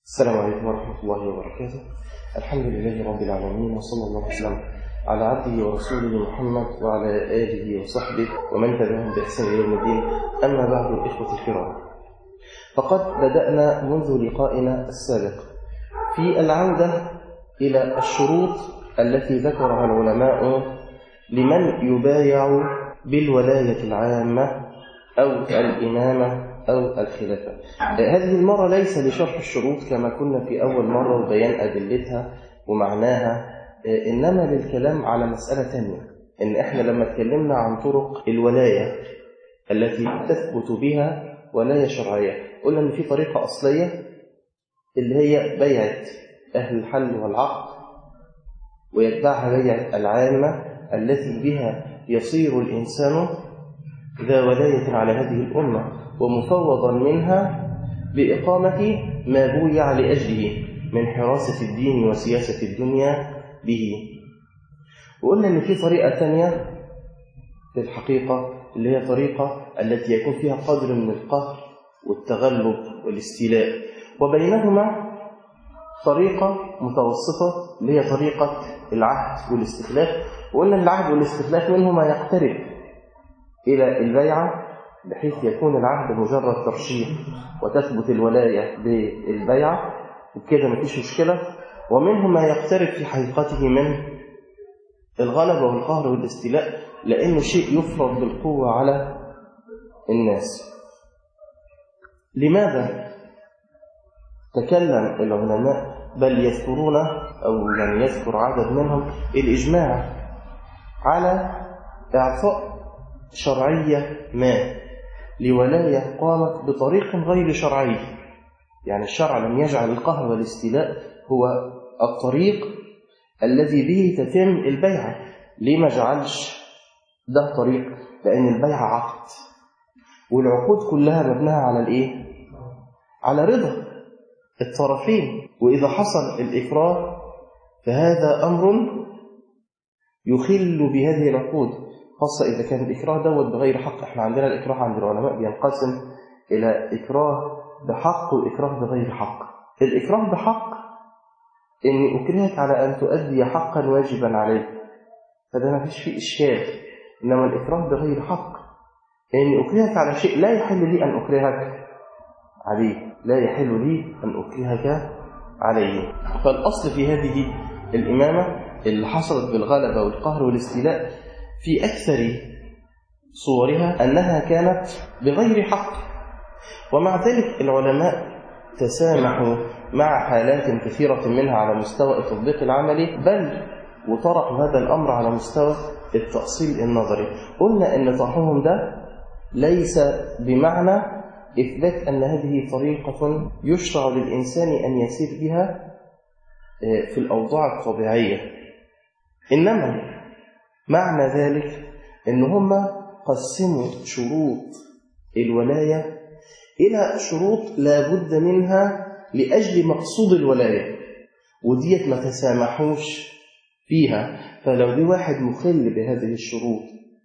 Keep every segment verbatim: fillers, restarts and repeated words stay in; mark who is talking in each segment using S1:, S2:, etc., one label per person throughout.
S1: السلام عليكم ورحمة الله وبركاته. الحمد لله رب العالمين، وصلى الله وسلم على عبده ورسوله محمد وعلى آله وصحبه ومن تبعهم بإحسان إلى يوم الدين. أما بعد، الإخوة الكرام، فقد بدأنا منذ لقائنا السابق في العودة إلى الشروط التي ذكرها العلماء لمن يبايع بالولاية العامة أو الإمامة أو الخلافة. هذه المرة ليس لشرح الشروط كما كنا في أول مرة وبيان أدلتها ومعناها، إنما للكلام على مسألة ثانية، إن إحنا لما اتكلمنا عن طرق الولاية التي تثبت بها ولاية شرعية، قلنا إن في طريقة أصلية اللي هي بيعة أهل الحل والعقد، ويتبعها بيعة العامة التي بها يصير الإنسان ذا ولاية على هذه الأمة ومفوضا منها بإقامة ما بويع لأجله من حراسة الدين وسياسة الدنيا به. وقلنا إن في طريقة ثانية في الحقيقة اللي هي طريقة التي يكون فيها قدر من القهر والتغلب والاستيلاء، وبينهما طريقة متوسطة اللي هي طريقة العهد والاستخلاف. وقلنا العهد والاستخلاف منهما يقترب إلى البيعة بحيث يكون العهد مجرد ترشيح وتثبت الولاية بالبيعة وبكده مفيش مشكلة، ومنه ما يقترب في حقيقته من الغلبة والقهر والاستيلاء، لأنه شيء يفرض بالقوة على الناس. لماذا تكلم العلماء بل يذكرون أو يعني يذكر عدد منهم الإجماع على إعطاء شرعية ما لولاية قامت بطريق غير شرعي؟ يعني الشرع لم يجعل القهر والاستيلاء هو الطريق الذي به تتم البيعة. ليه ما جعلش ده طريق؟ لأن البيعة عقد، والعقود كلها مبناها على الإيه؟ على رضا الطرفين، وإذا حصل الإكراه فهذا أمر يخل بهذه العقود، خاصة إذا كان الإكراه دوت بغير حق. إحنا عندنا الإكراه عند العلماء بينقسم إلى إكراه بحق وإكراه بغير حق. الإكراه بحق إني أكرهك على أن تؤدي حقا واجبا عليك، فده ما فيش فيه إشكال. إنما الإكراه بغير حق إني أكرهك على شيء لا يحل لي أن أكرهك عليه، لا يحل لي أن أكرهك عليه. فالأصل في هذه الإمامة اللي حصلت بالغلبة والقهر والاستيلاء في أكثر صورها أنها كانت بغير حق، ومع ذلك العلماء تسامحوا مع حالات كثيرة منها على مستوى التطبيق العملي، بل وطرحوا هذا الأمر على مستوى التأصيل النظري. قلنا أن طرحهم ده ليس بمعنى إثبات أن هذه طريقة يشرع للإنسان أن يسير بها في الأوضاع الطبيعية، إنما معنى ذلك إن هم قسموا شروط الولاية إلى شروط لا بد منها لأجل مقصود الولاية، وديت ما تسامحوش فيها. فلو دي واحد مخل بهذه الشروط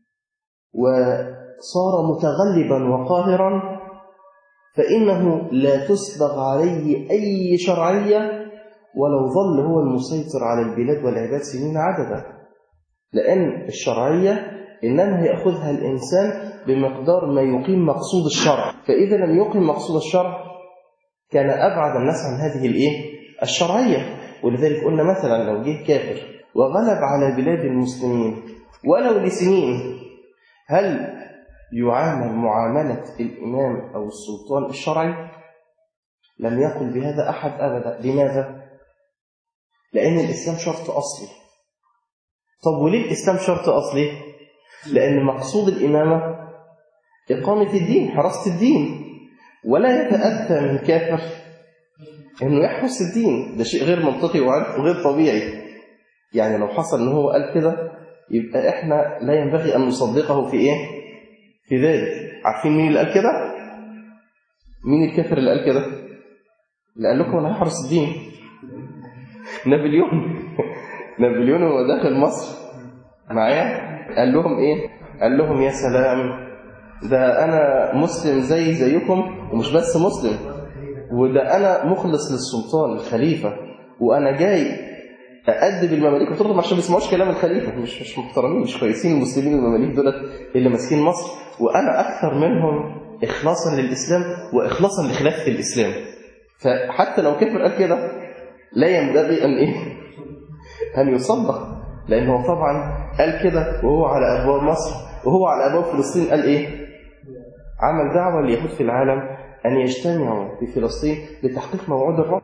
S1: وصار متغلبا وقاهرا فإنه لا تسبغ عليه أي شرعية ولو ظل هو المسيطر على البلاد والعباد سنين عددا، لأن الشرعية إنما يأخذها الإنسان بمقدار ما يقيم مقصود الشرع، فإذا لم يقيم مقصود الشرع كان أبعد الناس عن هذه الإيه؟ الشرعية. ولذلك قلنا مثلا لو جه كافر وغلب على بلاد المسلمين ولو لسنين، هل يعامل معاملة الإمام أو السلطان الشرعي؟ لم يقل بهذا أحد أبدا. لماذا؟ لأن الإسلام شرط أصلي. طب وليه الإسلام شرط أصلي؟ لأن مقصود الإمامة إقامة الدين، حراسة الدين، ولا يتأتى من كافر أنه يحرس الدين. ده شيء غير منطقي وغير طبيعي. يعني لو حصل أنه هو قال كده يبقى إحنا لا ينبغي أن نصدقه في إيه؟ في ذلك. عارفين مين اللي قال كده؟ مين الكافر اللي قال كده؟ اللي قال لكم أنا هحرس الدين نابليون. نابليون هو داخل مصر معايا قال لهم إيه؟ قال لهم يا سلام، ده أنا مسلم زي زيكم، ومش بس مسلم، وده أنا مخلص للسلطان الخليفة، وأنا جاي أأدب المماليك وترضم عشان ما يسمعوش كلام الخليفة، مش مش محترمين، مش كويسين المسلمين المماليك دولت اللي ماسكين مصر، وأنا أكثر منهم إخلاصا للإسلام وإخلاصا لخلافة الإسلام. فحتى لو كفر قال كده لا ينبغي أن إيه أن يصدق، لأنه طبعا قال كده وهو على أبواب مصر وهو على أبواب فلسطين. قال إيه؟ عمل دعوة لليهود في العالم أن يجتمعوا في فلسطين لتحقيق موعود الرب.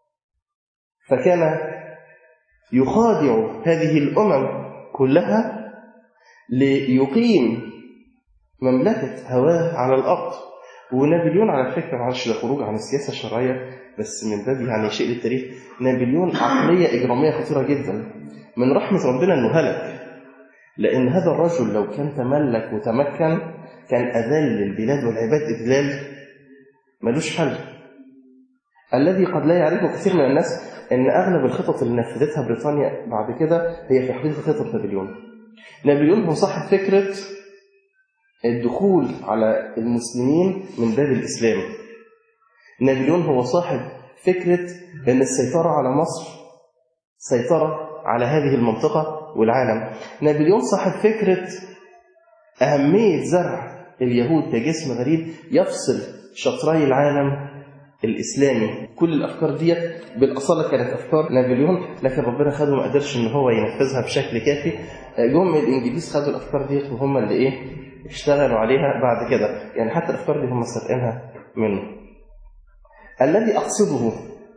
S1: فكان يخادع هذه الأمم كلها ليقيم مملكة هواه على الأرض. ونابليون على فكرة، معلش ده خروج عن السياسة الشرعية بس من باب يعني شيء للتاريخ، نابليون عقلية إجرامية خطيرة جدا. من رحمة ربنا أنه هلك، لأن هذا الرجل لو كان تملك وتمكن كان أذل البلاد والعباد إذلال ملوش حل. الذي قد لا يعرفه كثير من الناس أن أغلب الخطط اللي نفذتها بريطانيا بعد كده هي في حقيقة خطة نابليون. نابليون هو صاحب فكرة الدخول على المسلمين من باب الإسلام. نابليون هو صاحب فكرة أن السيطرة على مصر سيطرة على هذه المنطقة والعالم. نابليون صاحب فكرة أهمية زرع اليهود كجسم غريب يفصل شطري العالم الإسلامي. كل الأفكار دي بالأصالة كانت أفكار نابليون، لكن ربنا خده ما قدرش إن هو ينفذها بشكل كافي. جم الإنجليز خدوا الأفكار دي وهم اللي إيه اشتغلوا عليها بعد كده، يعني حتى الأفكار دي هم سرقينها منه. الذي أقصده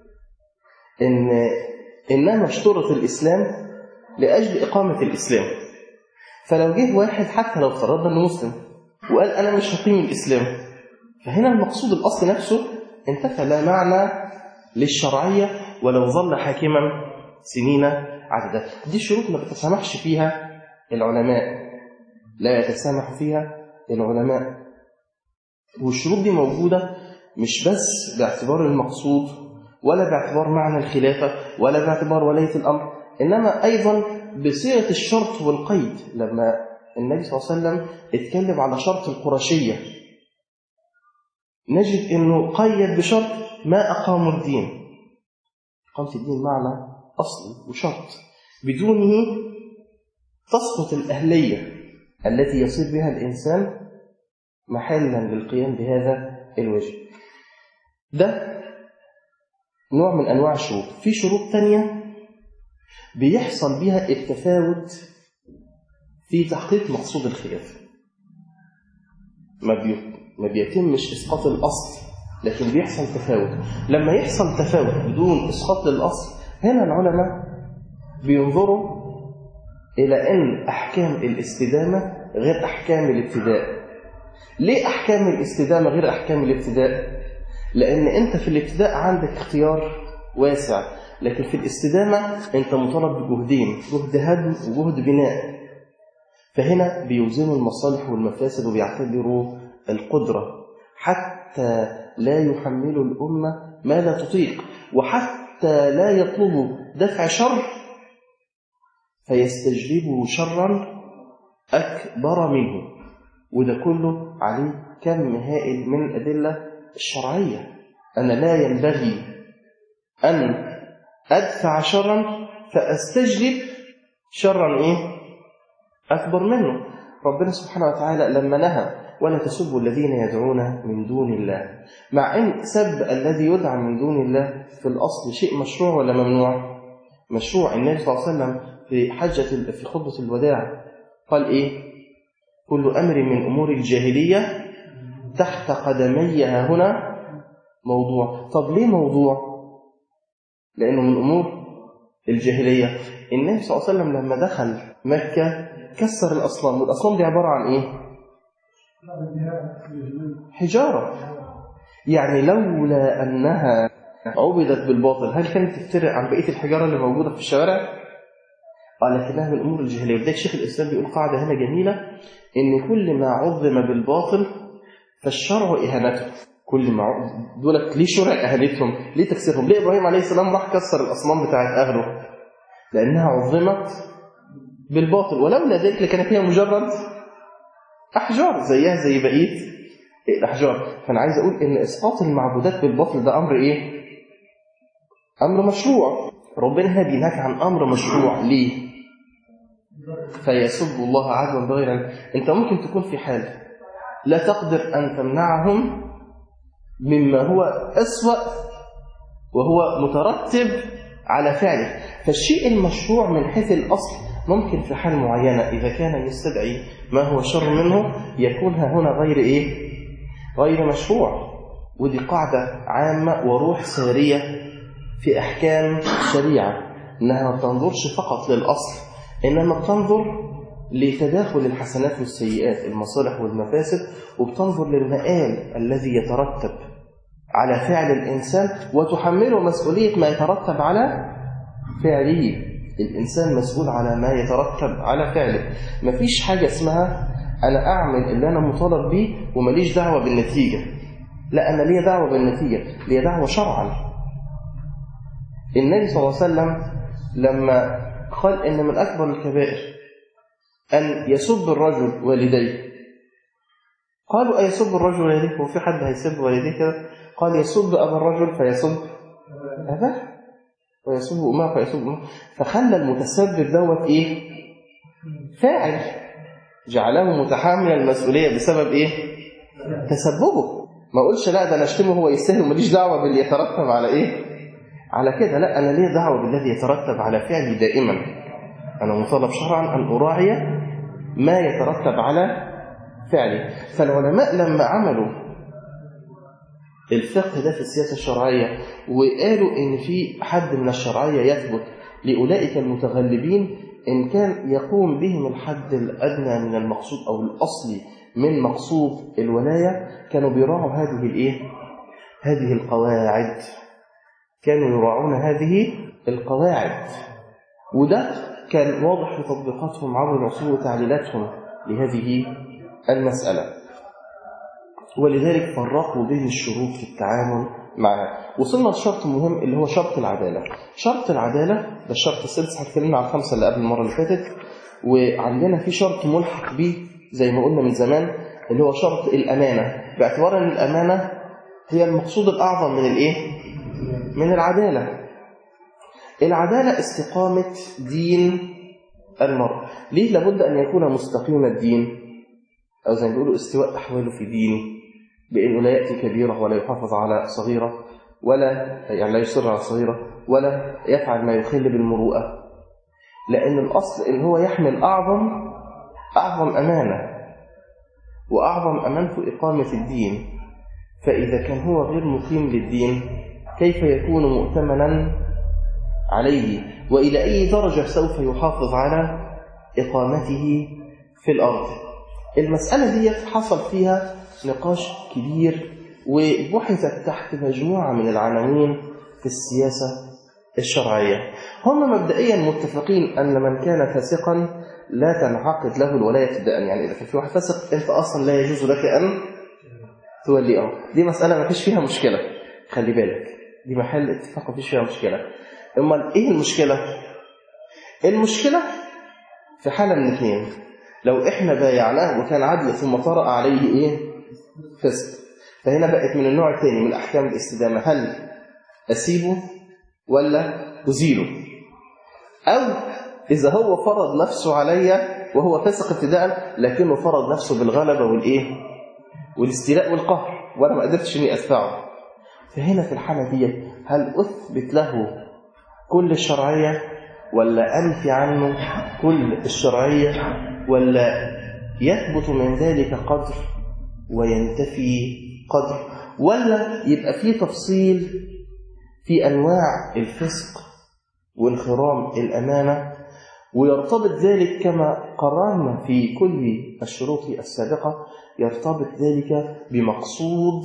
S1: إن إنما اشترط الإسلام لأجل إقامة الإسلام. فلو جه واحد حتى لو افترضنا إنه مسلم وقال أنا مش هقيم الإسلام، فهنا المقصود الأصل نفسه انتفى، لا معنى للشرعية ولو ظل حاكما سنين عددا. دي شروط ما بتسامحش فيها العلماء، لا يتسامح فيها العلماء. والشروط دي موجودة مش بس باعتبار المقصود ولا باعتبار معنى الخلافة ولا باعتبار ولاية الأمر، إنما أيضا بصيغة الشرط والقيد. لما النبي صلى الله عليه وسلم اتكلم على شرط القرشية نجد أنه قيد بشرط ما أقاموا الدين. إقامة الدين معنى أصلي وشرط، بدونه تسقط الأهلية التي يصير بها الإنسان محلا للقيام بهذا الواجب. ده نوع من أنواع الشروط. في شروط تانية بيحصل بها التفاوت في تحقيق مقصود الخلافة. ما بيتمش إسقاط الأصل، لكن بيحصل تفاوت. لما يحصل تفاوت بدون إسقاط للأصل، هنا العلماء بينظروا إلى أن أحكام الاستدامة غير أحكام الابتداء. ليه أحكام الاستدامة غير أحكام الابتداء؟ لأن أنت في الابتداء عندك اختيار واسع، لكن في الاستدامة أنت مطالب بجهدين، جهد هدم وجهد بناء. فهنا بيوزنوا المصالح والمفاسد وبيعتبروا القدرة، حتى لا يحملوا الأمة ما لا تطيق، وحتى لا يطلبوا دفع شر فيستجلبوا شرا أكبر منه. وده كله عليه كم هائل من الأدلة الشرعية. أنا لا ينبغي أن أدفع شرا فأستجلب شرا إيه؟ أكبر منه. ربنا سبحانه وتعالى لما نهى ولا تسبوا الذين يدعون من دون الله، مع أن سب الذي يدعى من دون الله في الأصل شيء مشروع ولا ممنوع؟ مشروع. النبي صلى الله عليه وسلم في حجة في خطبة الوداع قال إيه؟ كل أمر من أمور الجاهلية تحت قدمي هنا موضوع. طب ليه موضوع؟ لأنه من أمور الجاهلية. النبي صلى الله عليه وسلم لما دخل مكة كسر الأصنام، والأصنام دي عبارة عن إيه؟ حجارة. يعني لولا أنها عبدت بالباطل هل كانت تفترق عن بقية الحجارة اللي موجودة في الشوارع؟ قال لكنها من أمور الجاهلية. وده الشيخ الإسلام بيقول قاعدة هنا جميلة، إن كل ما عظم بالباطل فالشرع إهانته. كل ما دولت ليه شرع إهانتهم؟ ليه تكسرهم؟ ليه إبراهيم عليه السلام راح كسر الأصنام بتاعت أهله؟ لأنها عظمت بالباطل، ولولا ذلك لكانت هي مجرد أحجار زيها زي بقية الأحجار. فأنا عايز أقول إن إسقاط المعبودات بالباطل ده أمر إيه؟ أمر مشروع. ربنا هنا بينهاك عن أمر مشروع. ليه؟ فيسب الله عدوا بغير علم. أنت ممكن تكون في حال لا تقدر أن تمنعهم مما هو أسوأ وهو مترتب على فعله. فالشيء المشروع من حيث الأصل ممكن في حال معينة إذا كان يستدعي ما هو شر منه يكون هنا غير إيه؟ غير مشروع. ودي قاعدة عامة وروح سارية في أحكام الشريعة، إنها ما بتنظرش فقط للأصل، إنما بتنظر لتداخل الحسنات والسيئات، المصالح والمفاسد، وبتنظر للمآل الذي يترتب على فعل الإنسان وتحمله مسؤولية ما يترتب على فعله. الإنسان مسؤول على ما يترتب على فعله. مفيش حاجة اسمها أنا أعمل اللي أنا مطالب به ومليش دعوة بالنتيجة. لا، أنا ليه دعوة بالنتيجة، ليه دعوة شرعا. النبي صلى الله عليه وسلم لما قال إن من أكبر الكبائر أن يسب الرجل والديه، قالوا أيسب الرجل والديه؟ وفي حد هيسب والديه كده؟ قال يسب أبا الرجل فيسب أباه، ويسب أمه فيسب أمه. فخلى المتسبب دوت إيه؟ فاعل، جعله متحمل المسؤولية بسبب إيه؟ تسببه. ما أقولش لا ده أنا أشتمه هو يستاهل وماليش دعوة باللي يترتب على إيه؟ على كده. لا، أنا ليه دعوة بالذي يترتب على فعلي دائما. أنا مطالب شرعا أن أراعي ما يترتب على فعلي. فالعلماء لما عملوا الفقه ده في السياسة الشرعية وقالوا إن في حد من الشرعية يثبت لأولئك المتغلبين إن كان يقوم بهم الحد الأدنى من المقصود أو الأصلي من مقصود الولاية، كانوا بيراعوا هذه الإيه؟ هذه القواعد. كانوا يراعون هذه القواعد، وده كان واضح في تطبيقاتهم عبر العصور وتعليلاتهم لهذه المسألة. ولذلك فرقوا بين الشروط في التعامل معها. وصلنا لشرط مهم اللي هو شرط العدالة. شرط العدالة ده الشرط السادس. هتكلمنا على الخمسة اللي قبل المرة اللي فاتت، وعندنا في شرط ملحق به زي ما قلنا من زمان اللي هو شرط الأمانة، باعتبار أن الأمانة هي المقصود الأعظم من الإيه؟ من العدالة. العدالة استقامة دين المرء. ليه لابد أن يكون مستقيم الدين؟ أو زي ما بيقولوا استواء أحواله في دينه، بأنه لا يأتي كبيرة ولا يحافظ على صغيرة، ولا يعني لا يصر على صغيرة، ولا يفعل ما يخل بالمروءة. لأن الأصل إن هو يحمل أعظم أعظم أمانة، وأعظم أمانته إقامة الدين. فإذا كان هو غير مقيم للدين كيف يكون مؤتمنا عليه؟ وإلى أي درجة سوف يحافظ على إقامته في الأرض؟ المسألة دي حصل فيها نقاش كبير وبحثت تحت مجموعة من العناوين في السياسة الشرعية. هم مبدئيا متفقين أن من كان فاسقا لا تنعقد له الولاية ابتداء. يعني إذا كان في واحد فاسق أنت أصلا لا يجوز لك أن توليه. دي مسألة ما فيش فيها مشكلة، خلي بالك، دي محل اتفاق ما فيش فيها مشكلة. أما إيه المشكلة؟ المشكلة في حالة من اثنين. لو إحنا بايعناه وكان عدل ثم طرأ عليه إيه؟ فسق، فهنا بقت من النوع الثاني من أحكام الاستدامة. هل أسيبه ولا أزيله؟ أو إذا هو فرض نفسه علي وهو فاسق ابتداء لكنه فرض نفسه بالغلبة والإيه؟ والاستيلاء والقهر وأنا ما قدرتش إني أدفعه، فهنا في الحالة دي هل أثبت له كل الشرعية ولا أنفي عنه كل الشرعية، ولا يثبت من ذلك قدر وينتفي قدر، ولا يبقى فيه تفصيل في أنواع الفسق وانخرام الأمانة، ويرتبط ذلك كما قررنا في كل الشروط السابقة يرتبط ذلك بمقصود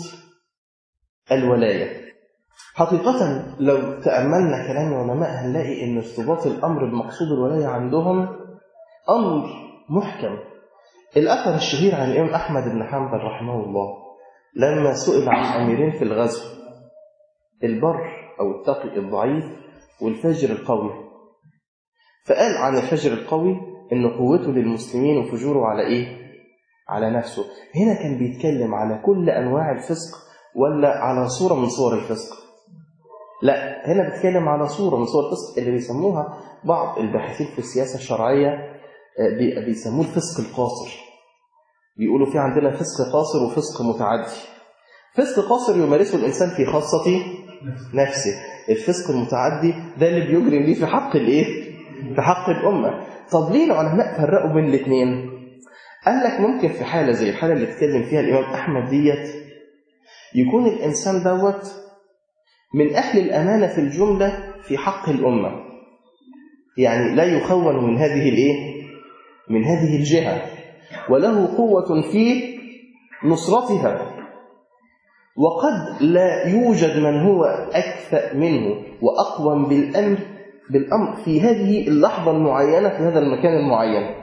S1: الولاية. حقيقة لو تأملنا كلام العلماء هنلاقي أن ارتباط الأمر بمقصود الولاية عندهم أمر محكم. الأثر الشهير عن الإمام أحمد بن حنبل رحمه الله لما سئل عن أميرين في الغزو، البر أو التقي الضعيف والفاجر القوي، فقال عن الفاجر القوي إن قوته للمسلمين وفجوره على إيه؟ على نفسه. هنا كان بيتكلم على كل أنواع الفسق ولا على صورة من صور الفسق؟ لا، هنا بيتكلم على صورة من صور الفسق اللي بيسموها بعض الباحثين في السياسة الشرعية بيسموه الفسق القاصر. بيقولوا في عندنا فسق قاصر وفسق متعدي. فسق قاصر يمارسه الإنسان في خاصة نفسه. الفسق المتعدي ده اللي بيجرم ليه في حق الإيه؟ في حق الأمة. طب ليه العلماء فرقوا بين الاثنين؟ قال لك ممكن في حالة زي الحالة اللي اتكلم فيها الإمام أحمد ديت يكون الإنسان دوت من أهل الأمانة في الجملة في حق الأمة، يعني لا يخون من هذه الإيه؟ من هذه الجهة، وله قوة في نصرتها، وقد لا يوجد من هو أكفأ منه وأقوم بالأمر بالأمر في هذه اللحظة المعينة في هذا المكان المعين.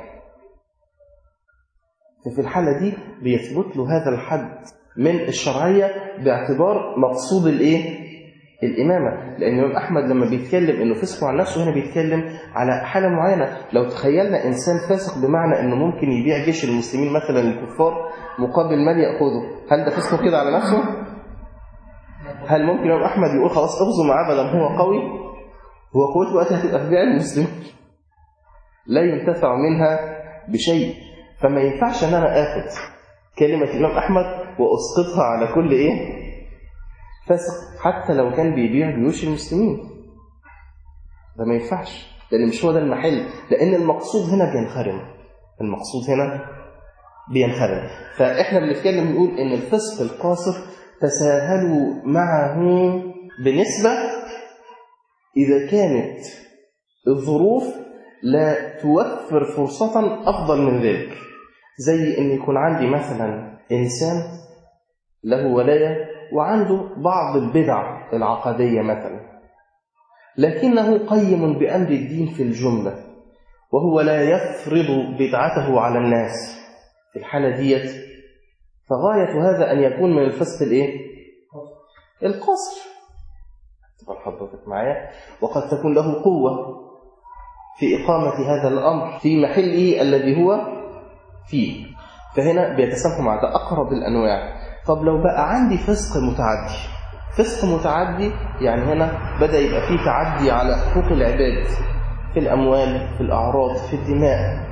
S1: ففي الحالة دي بيثبت له هذا الحد من الشرعية باعتبار مقصود الإيه؟ الإمامة. لأن الإمام أحمد لما بيتكلم إنه فسق عن نفسه هنا بيتكلم على حالة معينة. لو تخيلنا إنسان فاسق بمعنى إنه ممكن يبيع جيش المسلمين مثلا للكفار مقابل مال يأخذه، هل ده فسق كده على نفسه؟ هل ممكن الإمام أحمد يقول خلاص أخذه معاه بدل هو قوي؟ هو قوته وقتها هتبقى في بيع المسلمين، لا ينتفع منها بشيء. فما ينفعش أن أنا آخذ كلمة الإمام أحمد وأسقطها على كل إيه؟ فاسق، حتى لو كان بيبيع جيوش المسلمين. ده ما ينفعش، لأن مش هو ده المحل، لأن المقصود هنا بينخرم. المقصود هنا بينخرم. فإحنا بنتكلم نقول إن الفسق القاصر تساهلوا معه بنسبة إذا كانت الظروف لا توفر فرصة أفضل من ذلك. زي إن يكون عندي مثلا إنسان له ولاية وعنده بعض البدع العقدية مثلا، لكنه قيم بأمر الدين في الجملة، وهو لا يفرض بدعته على الناس. في الحالة ديت فغاية هذا أن يكون من الفسق الإيه؟ القاصر. تبقى حضرتك معايا؟ وقد تكون له قوة في إقامة هذا الأمر في محله الذي هو فيه، فهنا بيتسامحوا مع ده أقرب الأنواع. طب لو بقى عندي فسق متعدي، فسق متعدي يعني هنا بدأ يبقى فيه تعدي على حقوق العباد في الأموال، في الأعراض، في الدماء.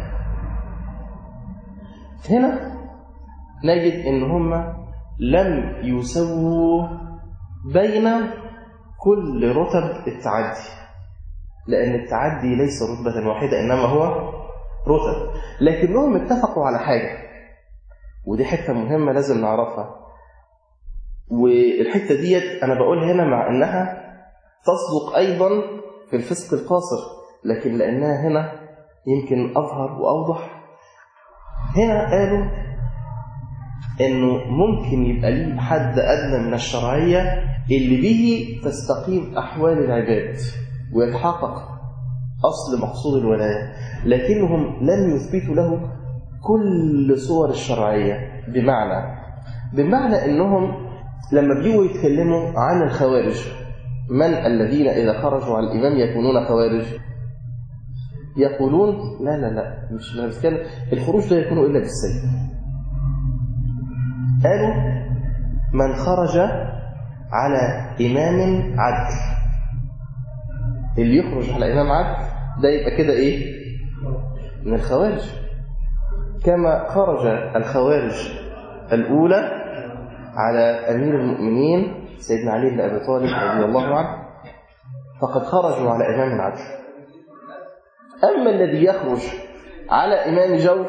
S1: هنا نجد إن هم لم يسووا بين كل رتب التعدي، لأن التعدي ليس رتبة واحدة إنما هو رتب، لكنهم اتفقوا على حاجة، ودي حتة مهمة لازم نعرفها. والحتة ديت أنا بقول هنا مع أنها تصدق أيضا في الفسق القاصر، لكن لأنها هنا يمكن أظهر وأوضح. هنا قالوا أنه ممكن يبقى ليه حد أدنى من الشرعية اللي به تستقيم أحوال العباد ويتحقق أصل مقصود الولاية، لكنهم لم يثبتوا له كل صور الشرعية. بمعنى بمعنى أنهم لما بيجوا يتكلموا عن الخوارج، من الذين إذا خرجوا على الإمام يكونون خوارج؟ يقولون لا لا لا مش بنتكلم الخروج لا يكون إلا بالسيف. قالوا من خرج على إمام عدل، اللي يخرج على إمام عدل ده يبقى كده إيه؟ من الخوارج. كما خرج الخوارج الأولى على أمير المؤمنين سيدنا علي بن أبي طالب رضي الله عنه، فقد خرجوا على إمام عدل. أما الذي يخرج على إمام جور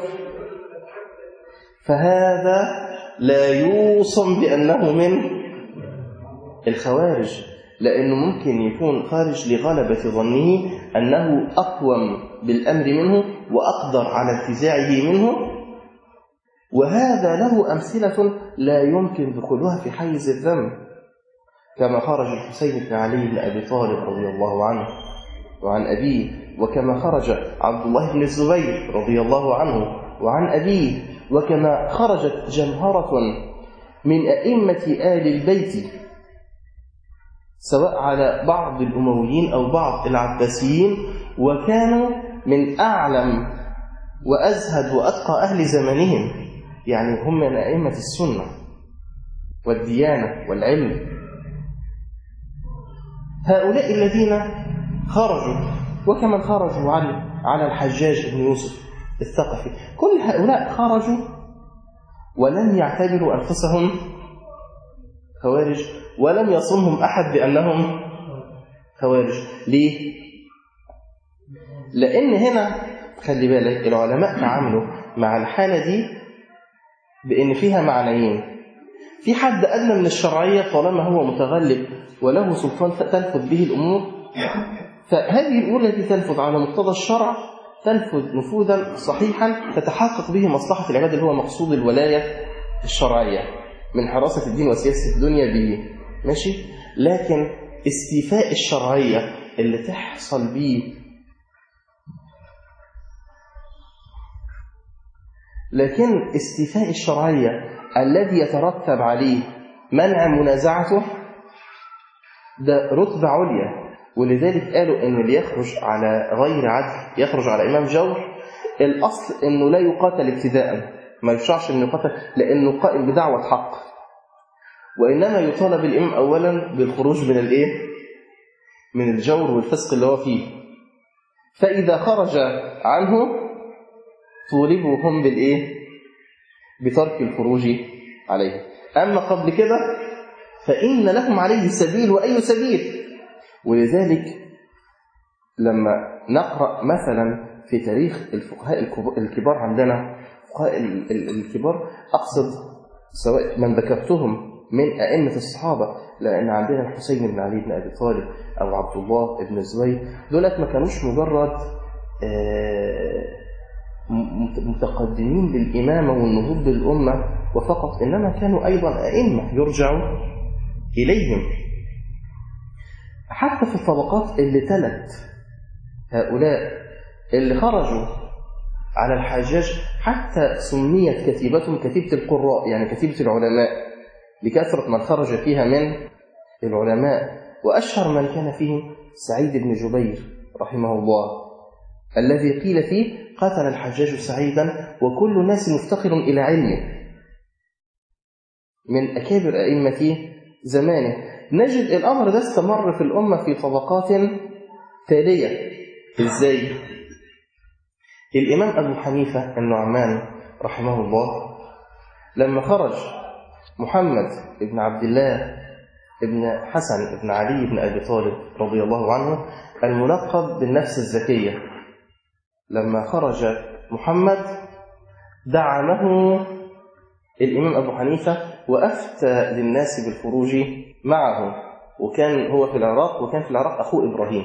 S1: فهذا لا يوصم بأنه من الخوارج، لأنه ممكن يكون خارج لغلبة ظنه أنه أقوم بالأمر منه وأقدر على انتزاعه منه، وهذا له أمثلة لا يمكن دخولها في حيز الذنب، كما خرج الحسين بن علي بن أبي طالب رضي الله عنه وعن أبيه، وكما خرج عبد الله بن الزبير رضي الله عنه وعن أبيه، وكما خرجت جمهرة من أئمة آل البيت سواء على بعض الأمويين أو بعض العباسيين، وكانوا من أعلم وأزهد وأتقى أهل زمانهم. يعني هم من أئمة السنة والديانة والعلم. هؤلاء الذين خرجوا وكمن خرجوا على على الحجاج بن يوسف الثقفي، كل هؤلاء خرجوا ولم يعتبروا أنفسهم خوارج، ولم يصمهم أحد بأنهم خوارج. ليه؟ لأن هنا خلي بالك العلماء تعاملوا مع الحالة دي بأن فيها معنيين. في حد أدنى من الشرعية طالما هو متغلب وله سلطان تنفذ به الأمور، فهذه الأمور التي تنفذ على مقتضى الشرع تنفذ نفوذا صحيحا تتحقق به مصلحة العباد اللي هو مقصود الولاية الشرعية من حراسة الدين وسياسة الدنيا به، ماشي؟ لكن استيفاء الشرعية اللي تحصل به لكن استيفاء الشرعية الذي يترتب عليه منع منازعته ده رتبة عليا. ولذلك قالوا إن اللي يخرج على غير عدل يخرج على إمام جور، الأصل إنه لا يقاتل ابتداء، ما يشرعش إنه يقاتل لأنه قائم بدعوة حق، وإنما يطالب الإمام أولا بالخروج من الإيه؟ من الجور والفسق اللي هو فيه. فإذا خرج عنه طولبوا هم بالإيه؟ بترك الخروج عليه. أما قبل كده فإن لهم عليه سبيل وأي سبيل. ولذلك لما نقرأ مثلا في تاريخ الفقهاء الكبار عندنا، الفقهاء الكبار أقصد سواء من ذكرتهم من أئمة الصحابة، لأن عندنا الحسين بن علي بن أبي طالب أو عبد الله بن الزبير، دولت ما كانوش مجرد متقدمين بالإمامة والنهوض بالأمة وفقط، إنما كانوا أيضا أئمة يرجع إليهم. حتى في الطبقات اللي تلت هؤلاء اللي خرجوا على الحجاج حتى سميت كتيبتهم كتيبة القراء، يعني كتيبة العلماء، لكثرة من خرج فيها من العلماء. وأشهر من كان فيهم سعيد بن جبير رحمه الله، الذي قيل فيه قتل الحجاج سعيدا وكل الناس مفتقر إلى علمه، من أكابر أئمة زمانه. نجد الأمر ده استمر في الأمة في طبقات تالية. إزاي؟ الإمام أبو حنيفة النعمان رحمه الله لما خرج محمد بن عبد الله بن حسن بن علي بن أبي طالب رضي الله عنه الملقب بالنفس الزكية، لما خرج محمد دعمه الإمام أبو حنيفة وأفتى للناس بالخروج معه، وكان هو في العراق، وكان في العراق أخوه إبراهيم.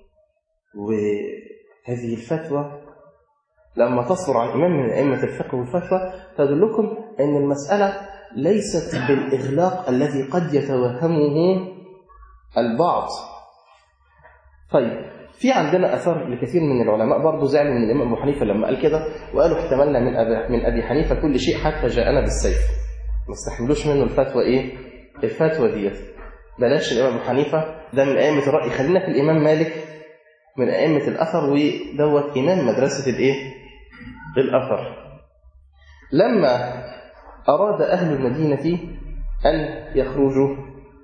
S1: وهذه الفتوى لما تصدر عن إمام من أئمة الفقه والفتوى تدلكم أن المسألة ليست بالإغلاق الذي قد يتوهمه البعض. طيب، في عندنا أثر لكثير من العلماء برضو زعلوا من الإمام أبو حنيفة لما قال كده، وقالوا احتملنا من أبي, من أبي حنيفة كل شيء حتى جاءنا بالسيف. ما استحملوش منه الفتوى إيه؟ الفتوى ديت. بلاش الإمام أبو حنيفة ده من أئمة الرأي، خلينا في الإمام مالك من أئمة الأثر، ودوت إمام مدرسة الإيه؟ الأثر. لما أراد أهل المدينة أن يخرجوا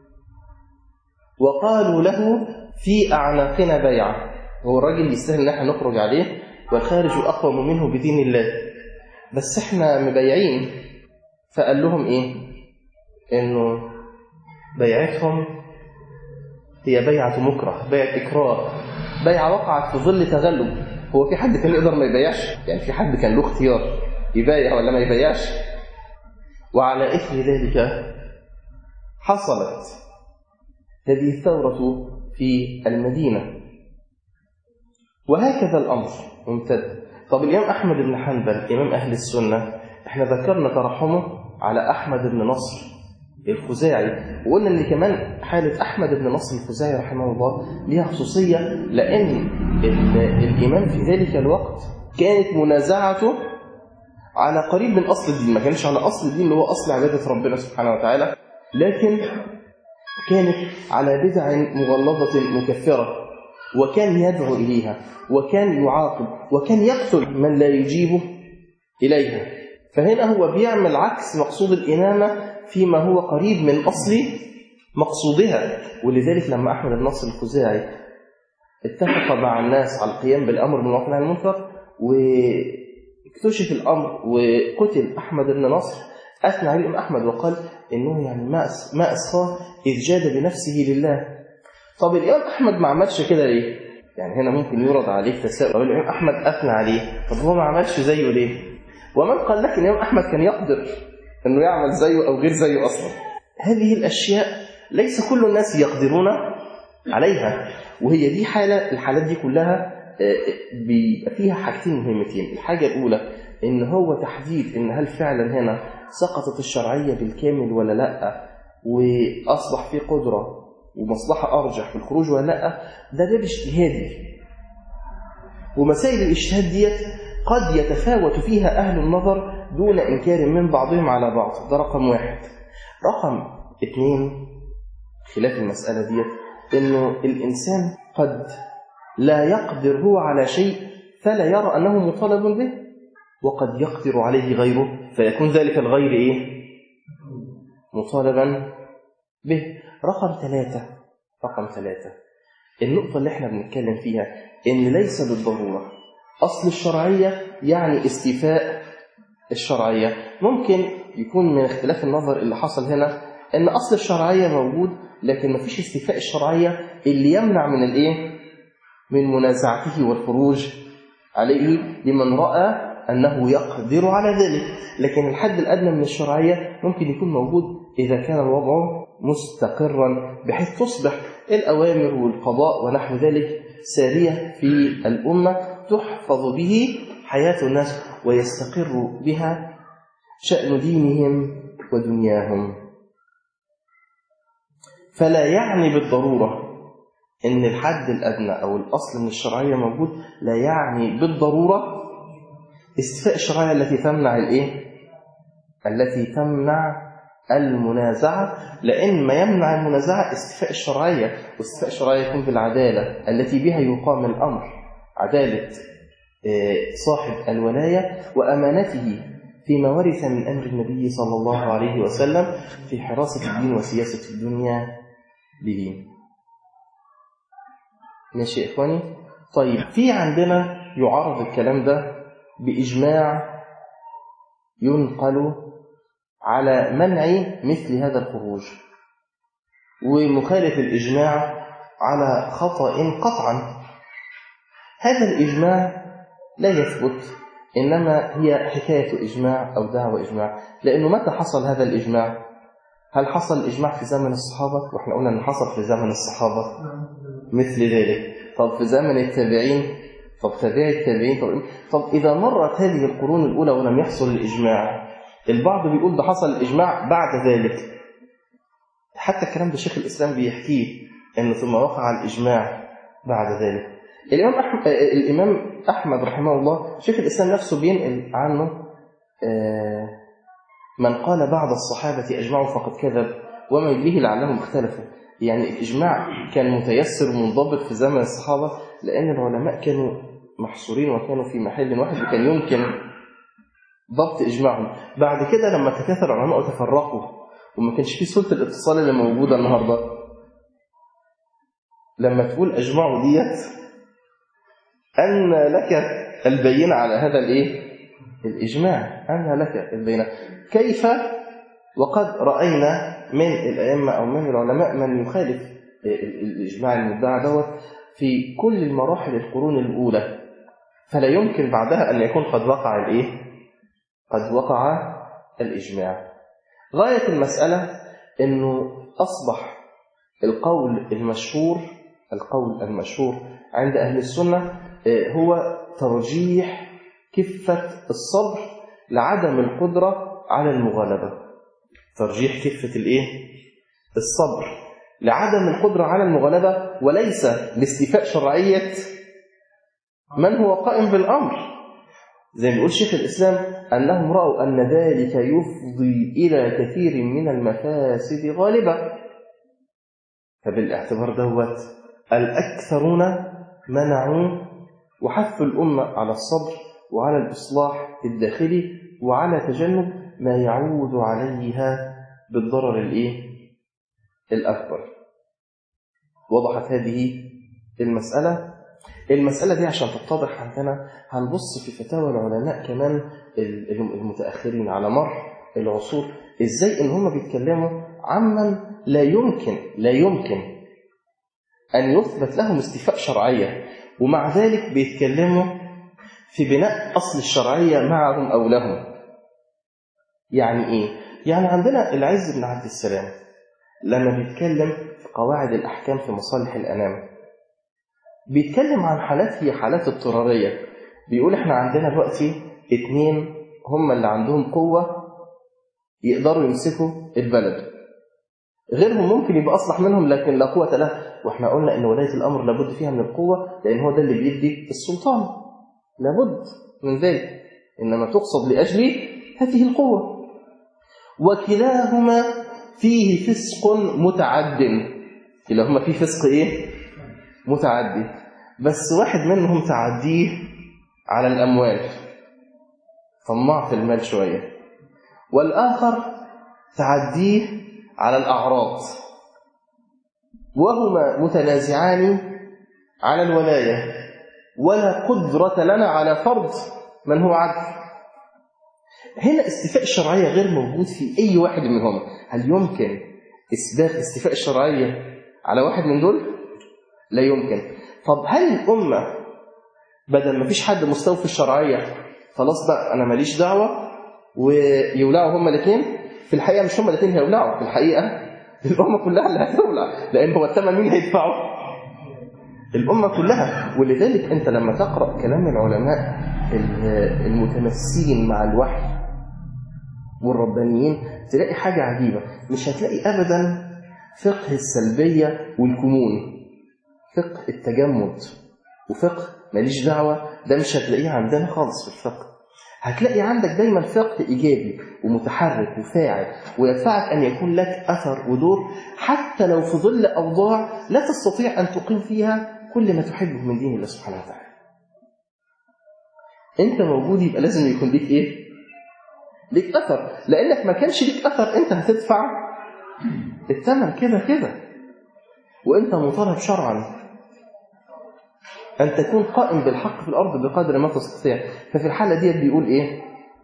S1: وقالوا له في أعناقنا بيعة، هو الراجل يستاهل ان احنا نخرج عليه، والخارج أقوم منه بدين الله، بس احنا مبيعين. فقال لهم ايه؟ انه بيعتهم هي بيعة مكره، بيعة إكراه، بيعة وقعت في ظل تغلب. هو في حد كان يقدر ما يبيعش؟ يعني في حد كان له اختيار يبيع ولا ما يبيعش؟ وعلى إثر ذلك حصلت هذه الثورة في المدينة. وهكذا الأمر ممتد. طب الإمام أحمد بن حنبل إمام أهل السنة، احنا ذكرنا ترحمه على أحمد بن نصر الخزاعي، وقلنا ان كمان حالة أحمد بن نصر الخزاعي رحمه الله ليها خصوصية، لأن الإمام في ذلك الوقت كانت منازعته على قريب من أصل الدين، ما كانش على أصل الدين اللي هو أصل عبادة ربنا سبحانه وتعالى، لكن كانت على بدع مغلظة مكفرة، وكان يدعو إليها، وكان يعاقب، وكان يقتل من لا يجيب إليها. فهنا هو بيعمل عكس مقصود الإمامة فيما هو قريب من أصل مقصودها. ولذلك لما أحمد بن نصر الخزاعي اتفق مع الناس على القيام بالأمر بالمعروف والنهي عن المنكر واكتشف الأمر وقتل أحمد بن نصر، أثنى عليه الإمام أحمد وقال إنه يعني ما أسخاه إذ جاد بنفسه لله. طب الإمام أحمد ما عملش كده ليه؟ يعني هنا ممكن يورد عليه تساؤل، طب الإمام أحمد أثنى عليه، طب هو ما عملش زيه ليه؟ ومن قال لك إن الإمام أحمد كان يقدر إنه يعمل زيه أو غير زيه أصلا؟ هذه الأشياء ليس كل الناس يقدرون عليها، وهي دي حالة. الحالات دي كلها بيبقى فيها حاجتين مهمتين. الحاجة الأولى إن هو تحديد إن هل فعلا هنا سقطت الشرعية بالكامل ولا لأ، وأصبح فيه قدرة ومصلحة أرجح في الخروج ولا لأ، ده باب اجتهادي. ومسائل الاجتهاد ديت قد يتفاوت فيها أهل النظر دون إنكار من بعضهم على بعض. ده رقم واحد. رقم اثنين خلاف المسألة ديت إنه الإنسان قد لا يقدر هو على شيء فلا يرى أنه مطالب به، وقد يقدر عليه غيره فيكون ذلك الغير إيه؟ مطالبا به. رقم ثلاثة رقم ثلاثة النقطة اللي احنا بنتكلم فيها إن ليس بالضرورة أصل الشرعية يعني استيفاء الشرعية. ممكن يكون من اختلاف النظر اللي حصل هنا إن أصل الشرعية موجود لكن مفيش استيفاء الشرعية اللي يمنع من الإيه؟ من منازعته والخروج عليه لمن رأى أنه يقدر على ذلك. لكن الحد الأدنى من الشرعية ممكن يكون موجود إذا كان الوضع مستقرا بحيث تصبح الأوامر والقضاء ونحو ذلك سارية في الأمة تحفظ به حياة الناس ويستقر بها شأن دينهم ودنياهم. فلا يعني بالضرورة إن الحد الأدنى أو الأصل من الشرعية موجود، لا يعني بالضرورة استيفاء الشرعية التي تمنع الإيه؟ التي تمنع المنازعة، لأن ما يمنع المنازعة استيفاء الشرعية، واستيفاء الشرعية يكون بالعدالة التي بها يقام الأمر، عدالة صاحب الولاية وأمانته فيما ورث من أمر النبي صلى الله عليه وسلم في حراسة الدين وسياسة الدنيا به. ماشي يا إخواني؟ طيب في عندنا يعرض الكلام ده بإجماع ينقل على منع مثل هذا الخروج، ومخالف الإجماع على خطأ قطعا. هذا الإجماع لا يثبت، إنما هي حكاية إجماع أو دعوة إجماع. لأنه متى حصل هذا الإجماع؟ هل حصل الإجماع في زمن الصحابة؟ وإحنا قلنا أنه حصل في زمن الصحابة مثل ذلك. طب في زمن التابعين؟ طب تابعي التابعين؟ طب, طب إذا مرت هذه القرون الأولى ولم يحصل الإجماع، البعض بيقول ده حصل الإجماع بعد ذلك. حتى الكلام ده شيخ الإسلام بيحكيه أنه ثم وقع الإجماع بعد ذلك. الإمام أحمد, الإمام أحمد رحمه الله شيخ الإسلام نفسه بينقل عنه من قال بعد الصحابة أجمعوا فقد كذب وما يدريه لعلهم اختلفوا. يعني الإجماع كان متيسر ومنضبط في زمن الصحابة لأن العلماء كانوا محصورين وكانوا في محل واحد وكان يمكن ضبط إجماعهم. بعد كده لما تكاثر العلماء وتفرقوا وما كانش فيه سلطة الاتصال اللي موجودة النهاردة، لما تقول أجمعوا ديت أن لك البينة على هذا الإيه؟ الإجماع، أن لك البينة. كيف وقد رأينا من الأئمة أو من العلماء من يخالف الإجماع المدعى دوت في كل المراحل القرون الأولى، فلا يمكن بعدها أن يكون قد وقع الإيه؟ قد وقع الإجماع. غاية المسألة أنه أصبح القول المشهور القول المشهور عند أهل السنة هو ترجيح كفة الصبر لعدم القدرة على المغالبة. ترجيح كفة الإيه؟ الصبر لعدم القدرة على المغالبة، وليس لاستيفاء شرعية من هو قائم بالأمر. زي ما يقول شيخ الإسلام أنهم رأوا أن ذلك يفضي إلى كثير من المفاسد غالبا. فبالاعتبار دوت الأكثرون منعوا وحثوا الأمة على الصبر وعلى الإصلاح الداخلي وعلى تجنب ما يعود عليها بالضرر الإيه؟ الأكبر. وضحت هذه المسألة. المسألة دي عشان تتضح عندنا هنبص في فتاوى العلماء كمان المتأخرين على مر العصور إزاي إن هم بيتكلموا عمن لا يمكن لا يمكن أن يثبت لهم استيفاء شرعية، ومع ذلك بيتكلموا في بناء أصل الشرعية معهم أو لهم. يعني إيه؟ يعني عندنا العز بن عبد السلام لما بيتكلم في قواعد الأحكام في مصالح الأنام بيتكلم عن حالات هي حالات اضطرارية. بيقول إحنا عندنا دلوقتي اتنين هم اللي عندهم قوة يقدروا يمسكوا البلد، غيرهم ممكن يبقى أصلح منهم لكن لا قوة له. وإحنا قلنا إن ولاية الأمر لابد فيها من القوة لأن هو ده اللي بيدي السلطان، لابد من ذلك، إنما تقصد لأجل هذه القوة. وكلاهما فيه فسق متعد، كلاهما فيه فسق إيه؟ متعدي، بس واحد منهم تعديه على الأموال، طمع في المال شوية، والآخر تعديه على الأعراض، وهما متنازعان على الولاية، ولا قدرة لنا على فرض من هو عدل. هنا استيفاء الشرعية غير موجود في أي واحد منهم. هل يمكن إثبات استيفاء الشرعية على واحد من دول؟ لا يمكن. طب هل الأمة بدل ما فيش حد مستوفي الشرعية خلاص بقى أنا ماليش دعوة ويولعوا هما الاثنين؟ في الحقيقة مش هما الاثنين هيولعوا، في الحقيقة الأمة كلها اللي هتولع، لأن هو الثمن مين هيدفعه؟ الأمة كلها. ولذلك أنت لما تقرأ كلام العلماء المتمسكين مع الوحي والربانيين تلاقي حاجة عجيبة. مش هتلاقي أبدا فقه السلبية والكمون، فقه التجمد وفقه ماليش دعوة، ده مش هتلاقيه عندنا خالص في الفقه. هتلاقي عندك دايما فقه إيجابي ومتحرك وفاعل ويدفعك أن يكون لك أثر ودور حتى لو في ظل أوضاع لا تستطيع أن تقيم فيها كل ما تحبه من دين الله سبحانه وتعالى. أنت موجود يبقى لازم يكون ليك إيه؟ ليك أثر، لأنك ما كانش ليك أثر أنت هتدفع الثمن كده كده، وأنت مطالب شرعا أن تكون قائم بالحق في الأرض بقدر ما تستطيع. ففي الحالة دي بيقول إيه؟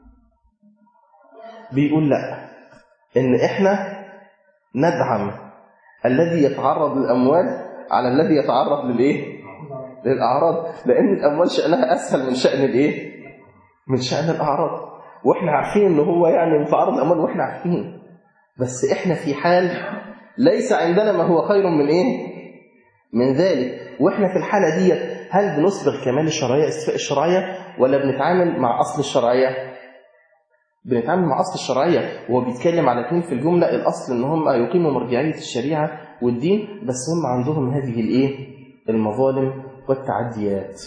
S1: بيقول لا، إن إحنا ندعم الذي يتعرض للأموال على الذي يتعرض للإيه؟ للأعراض، لأن الأموال شأنها أسهل من شأن الإيه؟ من شأن الأعراض. وإحنا عارفين إنه هو يعني متعرض للأموال، وإحنا عارفين، بس إحنا في حال ليس عندنا ما هو خير من إيه؟ من ذلك. وإحنا في الحالة دي هل بنصبغ كمال الشرعية استيفاء الشرعية ولا بنتعامل مع أصل الشرعية؟ بنتعامل مع أصل الشرعية. وهو بيتكلم على اثنين في الجملة، الأصل إن هم يقيموا مرجعية الشريعة والدين، بس هم عندهم هذه الإيه؟ المظالم والتعديات.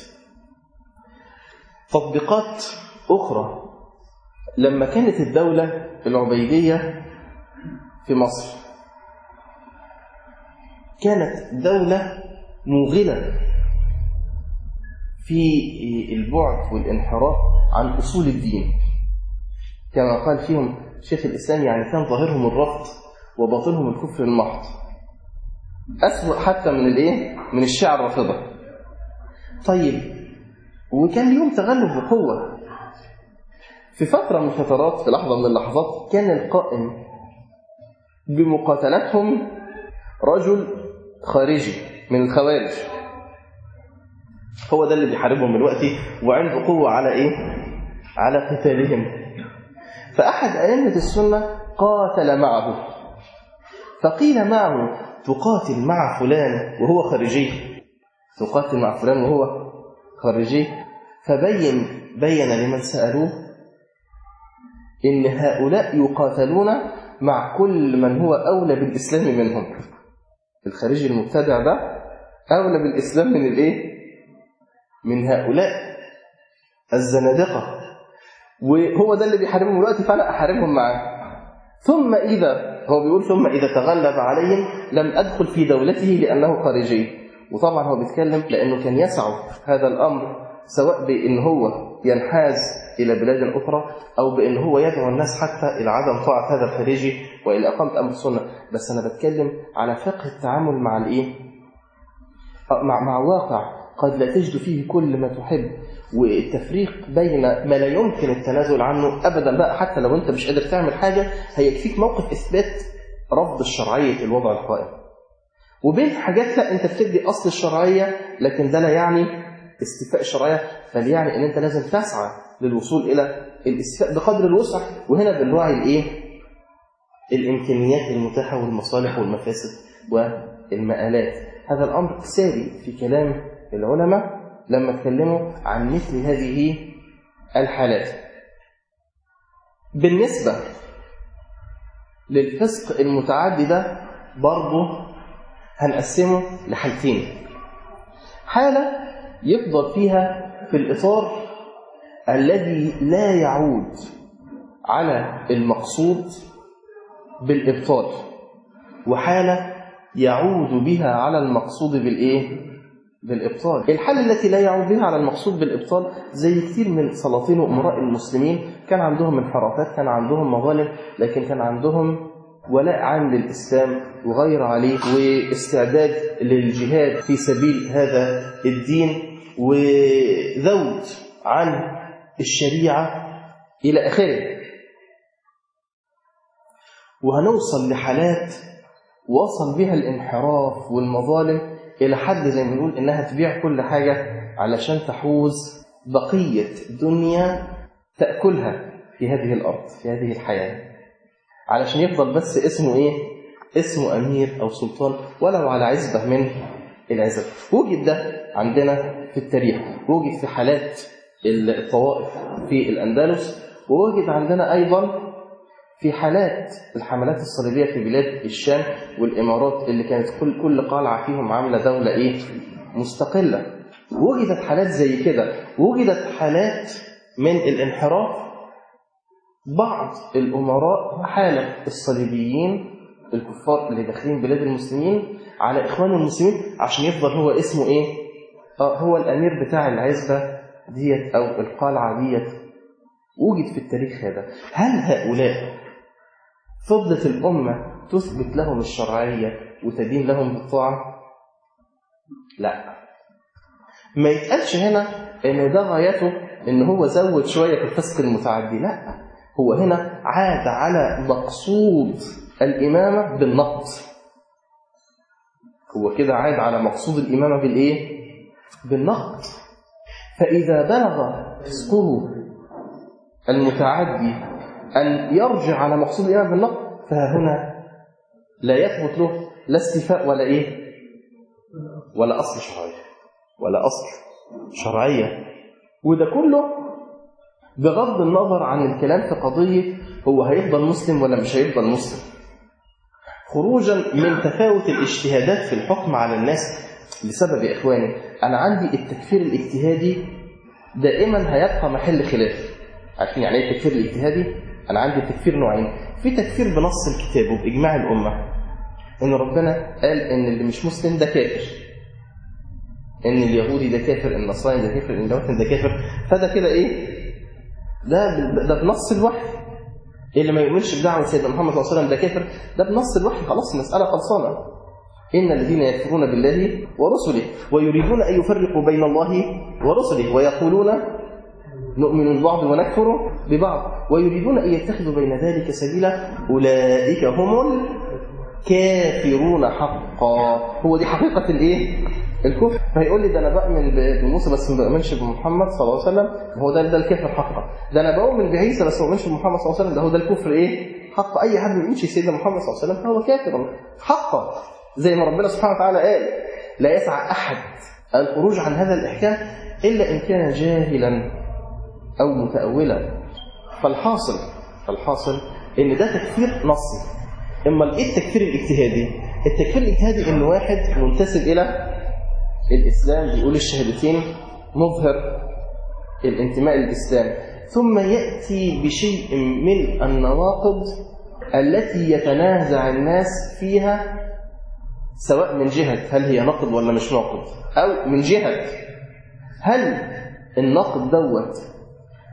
S1: تطبيقات أخرى، لما كانت الدولة العبيدية في مصر كانت دولة موغلة في البعد والانحراف عن أصول الدين، كما قال فيهم شيخ الإسلام، يعني كان ظاهرهم الرفض وباطنهم الكفر المحض، أسوأ حتى من الإيه؟ من الشيعة الرافضة. طيب، وكان ليهم تغلب بقوة. في فترة من الفترات، في لحظة من اللحظات، كان القائم بمقاتلتهم رجل خارجي من الخوارج، هو ده اللي بيحاربهم دلوقتي وعنده قوة على إيه؟ على قتالهم. فأحد أئمة السنة قاتل معه، فقيل معه تقاتل مع فلان وهو خارجي، تقاتل مع فلان وهو خارجي. فبين بين لمن سألوه إن هؤلاء يقاتلون مع كل من هو أولى بالإسلام منهم. الخارجي المبتدع ده أولى بالإسلام من الإيه؟ من هؤلاء الزنادقة، وهو ده اللي بيحاربهم دلوقتي، فأنا أحاربهم معاه. ثم إذا هو بيقول ثم إذا تغلب عليهم لم أدخل في دولته لأنه خارجي. وطبعا هو بيتكلم لأنه كان يسعه هذا الأمر، سواء بأن هو ينحاز إلى بلاد أخرى، أو بأن هو يدعو الناس حتى إلى عدم طاعة هذا الخارجي وإلى إقامة أمر السنة. بس أنا بتكلم على فقه التعامل مع الإيه؟ مع, مع واقع قد لا تجد فيه كل ما تحب، والتفريق بين ما لا يمكن التنازل عنه أبدا بقى، حتى لو أنت مش قادر تعمل حاجة هيكفيك موقف إثبات رفض الشرعية الوضع القائم، وبين حاجات لا أنت بتدي أصل الشرعية لكن ده لا يعني استيفاء الشرعية، بل يعني أن أنت لازم تسعى للوصول إلى الاستيفاء بقدر الوسع. وهنا بنراعي الإيه؟ الإمكانيات المتاحة والمصالح والمفاسد والمآلات. هذا الأمر ساري في كلام العلماء لما اتكلموا عن مثل هذه الحالات. بالنسبة للفسق المتعدي ده برضه هنقسمه لحالتين. حالة يفضل فيها في الإطار الذي لا يعود على المقصود بالإبطال، وحالة يعود بها على المقصود بالإيه؟ بالإبطال. الحالة التي لا يعود بها على المقصود بالإبطال زي كثير من سلاطين وأمراء المسلمين، كان عندهم انحرافات، كان عندهم مظالم، لكن كان عندهم ولاء عام للإسلام وغير عليه واستعداد للجهاد في سبيل هذا الدين وذود عن الشريعة إلى آخره. وهنوصل لحالات وصل بها الانحراف والمظالم إلى حد زي ما نقول إنها تبيع كل حاجة علشان تحوز بقية دنيا تأكلها في هذه الأرض في هذه الحياة، علشان يفضل بس اسمه إيه؟ اسمه أمير أو سلطان ولو على عزبة من العزب. وجد ده عندنا في التاريخ، وجد في حالات الطوائف في الأندلس، ووجد عندنا أيضا في حالات الحملات الصليبية في بلاد الشام والإمارات اللي كانت كل كل قلعة فيهم عاملة دولة إيه؟ مستقلة. وجدت حالات زي كده، وجدت حالات من الانحراف. بعض الأمراء حالة الصليبيين الكفار اللي داخلين بلاد المسلمين على إخوان المسلمين عشان يفضل هو اسمه إيه؟ آه هو الأمير بتاع العزبة ديت أو القلعة ديت. وجد في التاريخ هذا. هل هؤلاء فضلت الأمة تثبت لهم الشرعية وتدين لهم بالطاعة؟ لا، ما يتقالش هنا إن ده غايته إن هو زود شوية في الفسق المتعدي، لا، هو هنا عاد على مقصود الإمامة بالنقد. هو كده عاد على مقصود الإمامة بالإيه؟ بالنقد. فإذا بلغ فسقه المتعدي أن يرجع على مقصود الإمامة بالنقد، فهنا لا يثبت له لا استيفاء ولا إيه؟ ولا أصل شرعية ولا أصل شرعية. وده كله بغض النظر عن الكلام في قضية هو هيفضل مسلم ولا مش هيفضل مسلم، خروجا من تفاوت الاجتهادات في الحكم على الناس. لسبب يا إخواني أنا عندي التكفير الاجتهادي دائما هيبقى محل خلاف. عارفين يعني ايه التكفير الاجتهادي؟ أنا عندي التكفير نوعين. في تكفير بنص الكتاب وبإجماع الأمة، إن ربنا قال إن اللي مش مسلم ده كافر، إن اليهودي ده كافر، إن النصراني ده كافر، إن الوثن ده كافر. فده كده إيه؟ ده ده بنص الوحي. اللي ما يؤمنش بدعوة سيدنا محمد صلى الله عليه وسلم ده كافر، ده بنص الوحي، خلاص المسألة خلصانة. إن الذين يكفرون بالله ورسله ويريدون أن يفرقوا بين الله ورسله ويقولون نؤمن ببعض ونكفر ببعض ويريدون أن يتخذوا بين ذلك سبيلا أولئك هم الكافرون حقا. هو دي حقيقة الإيه؟ الكفر. فيقول لي ده أنا بؤمن بموسى بس ما بؤمنش بمحمد صلى الله عليه وسلم، هو ده ده الكفر حقا. ده أنا بؤمن بعيسى بس ما بؤمنش بمحمد صلى الله عليه وسلم، ده هو ده الكفر إيه؟ حقا. أي حد ما يؤمنش سيدنا محمد صلى الله عليه وسلم فهو كافر حقا، زي ما ربنا سبحانه وتعالى قال لا يسعى أحد الخروج عن هذا الإحكام إلا إن كان جاهلا أو متأولا. فالحاصل فالحاصل إن ده تكفير نصي. إما إيه التكفير الاجتهادي؟ التكفير الاجتهادي إن واحد منتسب إلى الإسلام بيقول الشهادتين، مظهر الانتماء للإسلام، ثم يأتي بشيء من النواقض التي يتنازع الناس فيها، سواء من جهة هل هي نقض ولا مش نقض، أو من جهة هل النقض دوت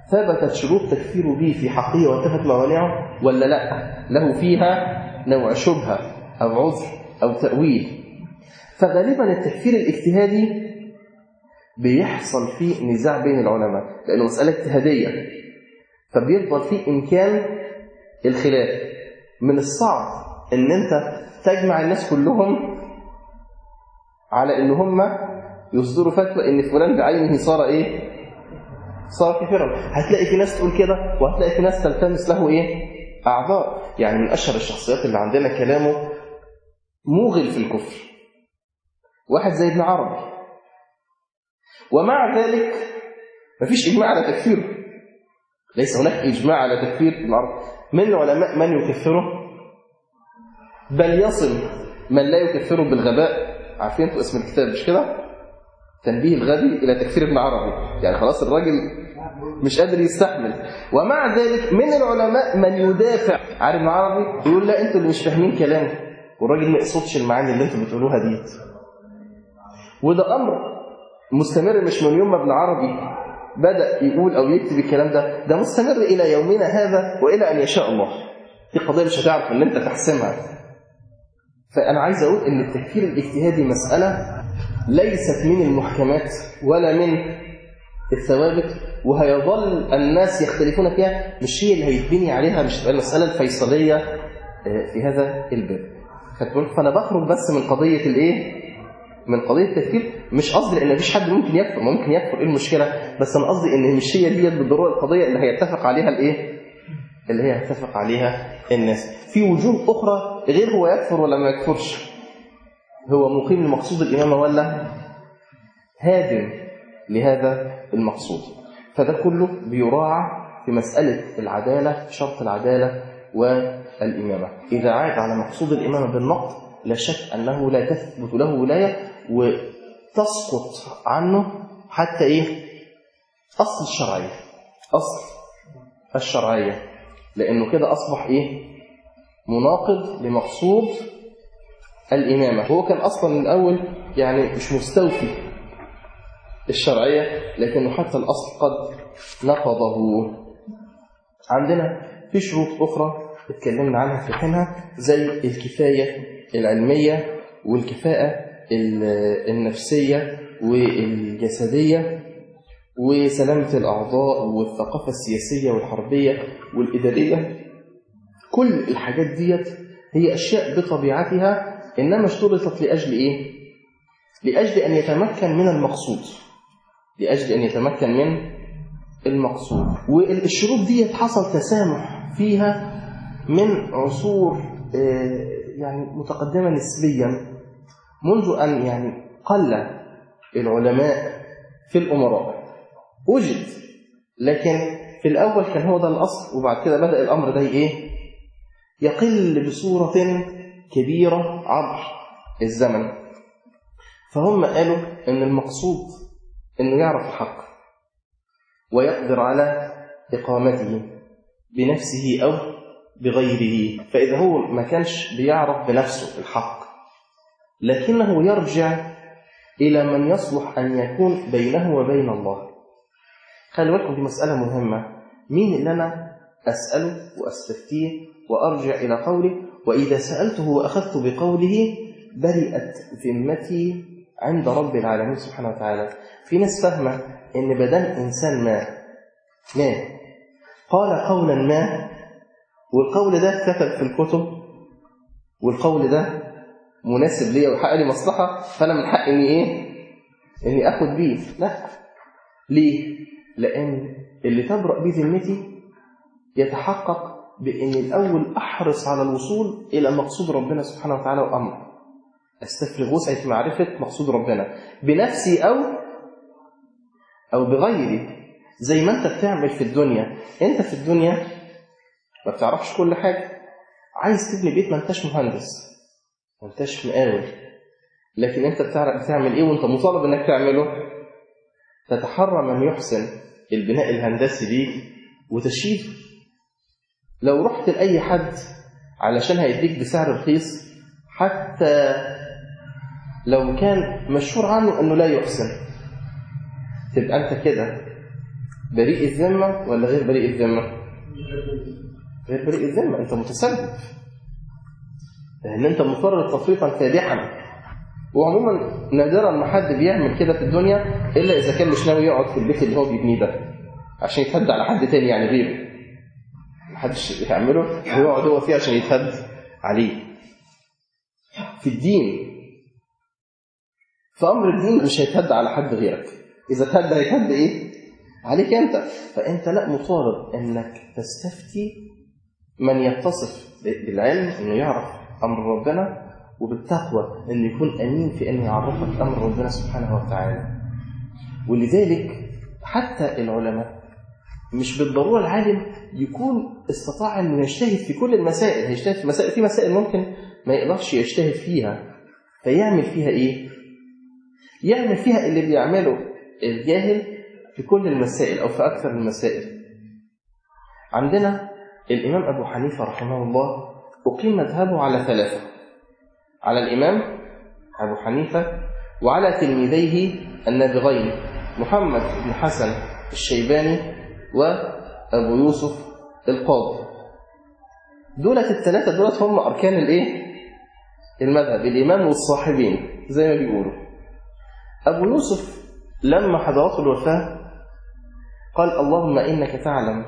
S1: ثبتت شروط تكفير به في حقه وانتفت موانعه ولا لا؟ له فيها نوع شبهة أو عذر أو تأويل. فغالبا التكفير الاجتهادي بيحصل فيه نزاع بين العلماء لأنه مسألة اجتهادية، فبيفضل فيه إمكان الخلاف. من الصعب أن أنت تجمع الناس كلهم على أن هم يصدروا فتوى أن فلان بعينه صار إيه؟ صار كافرا. هتلاقي في ناس تقول كده وهتلاقي في ناس تلتمس له إيه؟ أعذار. يعني من أشهر الشخصيات اللي عندنا كلامه موغل في الكفر واحد زي ابن عربي، ومع ذلك مفيش إجماع على تكفيره. ليس هناك إجماع على تكفير ابن عربي. من العلماء من يكفره، بل يصل من لا يكفره بالغباء. عارفين انتوا اسم الكتاب مش كده؟ تنبيه الغبي إلى تكفير ابن عربي. يعني خلاص الراجل مش قادر يستحمل. ومع ذلك من العلماء من يدافع عن ابن عربي يقول لا انتوا اللي مش فاهمين كلامه، والراجل ما يقصدش المعاني اللي انتوا بتقولوها ديت. وده أمر مستمر مش من يوم ما ابن عربي بدأ يقول أو يكتب الكلام ده، ده مستمر إلى يومنا هذا وإلى أن يشاء الله. دي قضية مش هتعرف أن أنت تحسمها. فأنا عايز أقول أن التكفير الاجتهادي مسألة ليست من المحكمات ولا من الثوابت، وهيظل الناس يختلفون فيها، مش هي اللي هيتبني عليها، مش تبقى المسألة الفيصلية في هذا الباب. فأنا بخرج بس من قضية الإيه؟ من قضية التكفير. مش قصدي ان مفيش حد ممكن يكفر، ممكن يكفر، ايه المشكلة؟ بس انا قصدي ان مش هي دي بالضروره القضية اللي هيتفق عليها الايه؟ اللي هي هيتفق عليها الناس. في وجوه اخرى غير هو يكفر ولا ما يكفرش، هو مقيم لمقصود الامامه ولا هادم لهذا المقصود. فده كله بيراعى في مسألة العدالة، شرط العدالة والإمامة. إذا عاد على مقصود الإمامة بالنقد لا شك أنه لا تثبت له ولاية، وتسقط عنه حتى إيه؟ أصل الشرعية، أصل الشرعية، لأنه كده أصبح إيه؟ مناقض لمقصود الإمامة. هو كان أصلا من الأول يعني مش مستوفي الشرعية، لكنه حتى الأصل قد نقضه. عندنا في شروط أخرى اتكلمنا عنها في حينها، زي الكفاية العلمية والكفاءة النفسية والجسدية وسلامة الأعضاء والثقافة السياسية والحربية والإدارية. كل الحاجات ديت هي أشياء بطبيعتها إنما اشترطت لأجل إيه؟ لأجل أن يتمكن من المقصود، لأجل أن يتمكن من المقصود. والشروط ديت حصل تسامح فيها من عصور يعني متقدمة نسبيا، منذ أن يعني قل العلماء في الأمراء وجد، لكن في الأول كان هو ده الأصل، وبعد كده بدأ الأمر ده إيه؟ يقل بصورة كبيرة عبر الزمن. فهم قالوا أن المقصود أنه يعرف الحق ويقدر على إقامته بنفسه أو بغيره. فإذا هو ما كانش بيعرف بنفسه الحق لكنه يرجع إلى من يصلح أن يكون بينه وبين الله. خلي بالكم دي مسألة مهمة، مين اللي أنا أسأله وأستفتيه وأرجع إلى قوله؟ وإذا سألته وأخذت بقوله برئت ذمتي عند رب العالمين سبحانه وتعالى. في ناس فاهمة إن بدل إنسان ما ما قال قولا ما، والقول ده اتكتب في الكتب، والقول ده مناسب لي وحق لي مصلحة، فأنا من حق إني إيه؟ إني أخذ بيه. لا، ليه؟ لأن اللي تبرأ بيه ذمتي يتحقق بإن الأول أحرص على الوصول إلى مقصود ربنا سبحانه وتعالى وأمره، أستفرغ وسعة معرفة مقصود ربنا بنفسي أو أو بغيري. زي ما أنت بتعمل في الدنيا، أنت في الدنيا ما بتعرفش كل حاجة، عايز تبني بيت ما أنتش مهندس ما أنتش مقاول، لكن أنت بتعرف بتعمل إيه وأنت مطالب أنك تعمله؟ تتحرى من يحسن البناء الهندسي ليك وتشيده. لو رحت لأي حد علشان هيديك بسعر رخيص، حتى لو كان مشهور عنه أنه لا يحسن، تبقى أنت كده بريء الذمة ولا غير بريء الذمة؟ غير بريء الذمة، أنت متسبب، لأن أنت مضطر تفريطا فادحا. وعموما نادرا ما حد بيعمل كده في الدنيا إلا إذا كان مش ناوي يقعد في البيت اللي هو بيبنيه ده عشان يتهد على حد تاني يعني غيره. محدش يعمله ويقعد هو فيه عشان يتهد عليه. في الدين، في أمر الدين مش هيتهد على حد غيرك، إذا تهد هيتهد إيه؟ عليك أنت. فأنت لا مطالب أنك تستفتي من يتصف بالعلم أنه يعرف أمر ربنا، وبالتقوى أنه يكون أمين في أنه يعرفك أمر ربنا سبحانه وتعالى. ولذلك حتى العلماء مش بالضرورة العالم يكون استطاع أنه يجتهد في كل المسائل، هيجتهد في مسائل، في مسائل ممكن ما يقدرش يجتهد فيها، فيعمل فيها إيه؟ يعمل فيها اللي بيعمله الجاهل في كل المسائل أو في أكثر المسائل. عندنا الإمام أبو حنيفة رحمه الله أقيم مذهبه على ثلاثة: على الإمام أبو حنيفة، وعلى تلميذيه النابغين محمد بن حسن الشيباني وأبو يوسف القاضي. دولة الثلاثة دولة هم أركان الإيه؟ المذهب، الإمام والصاحبين زي ما بيقولوا. أبو يوسف لما حضرته الوفاة قال: اللهم إنك تعلم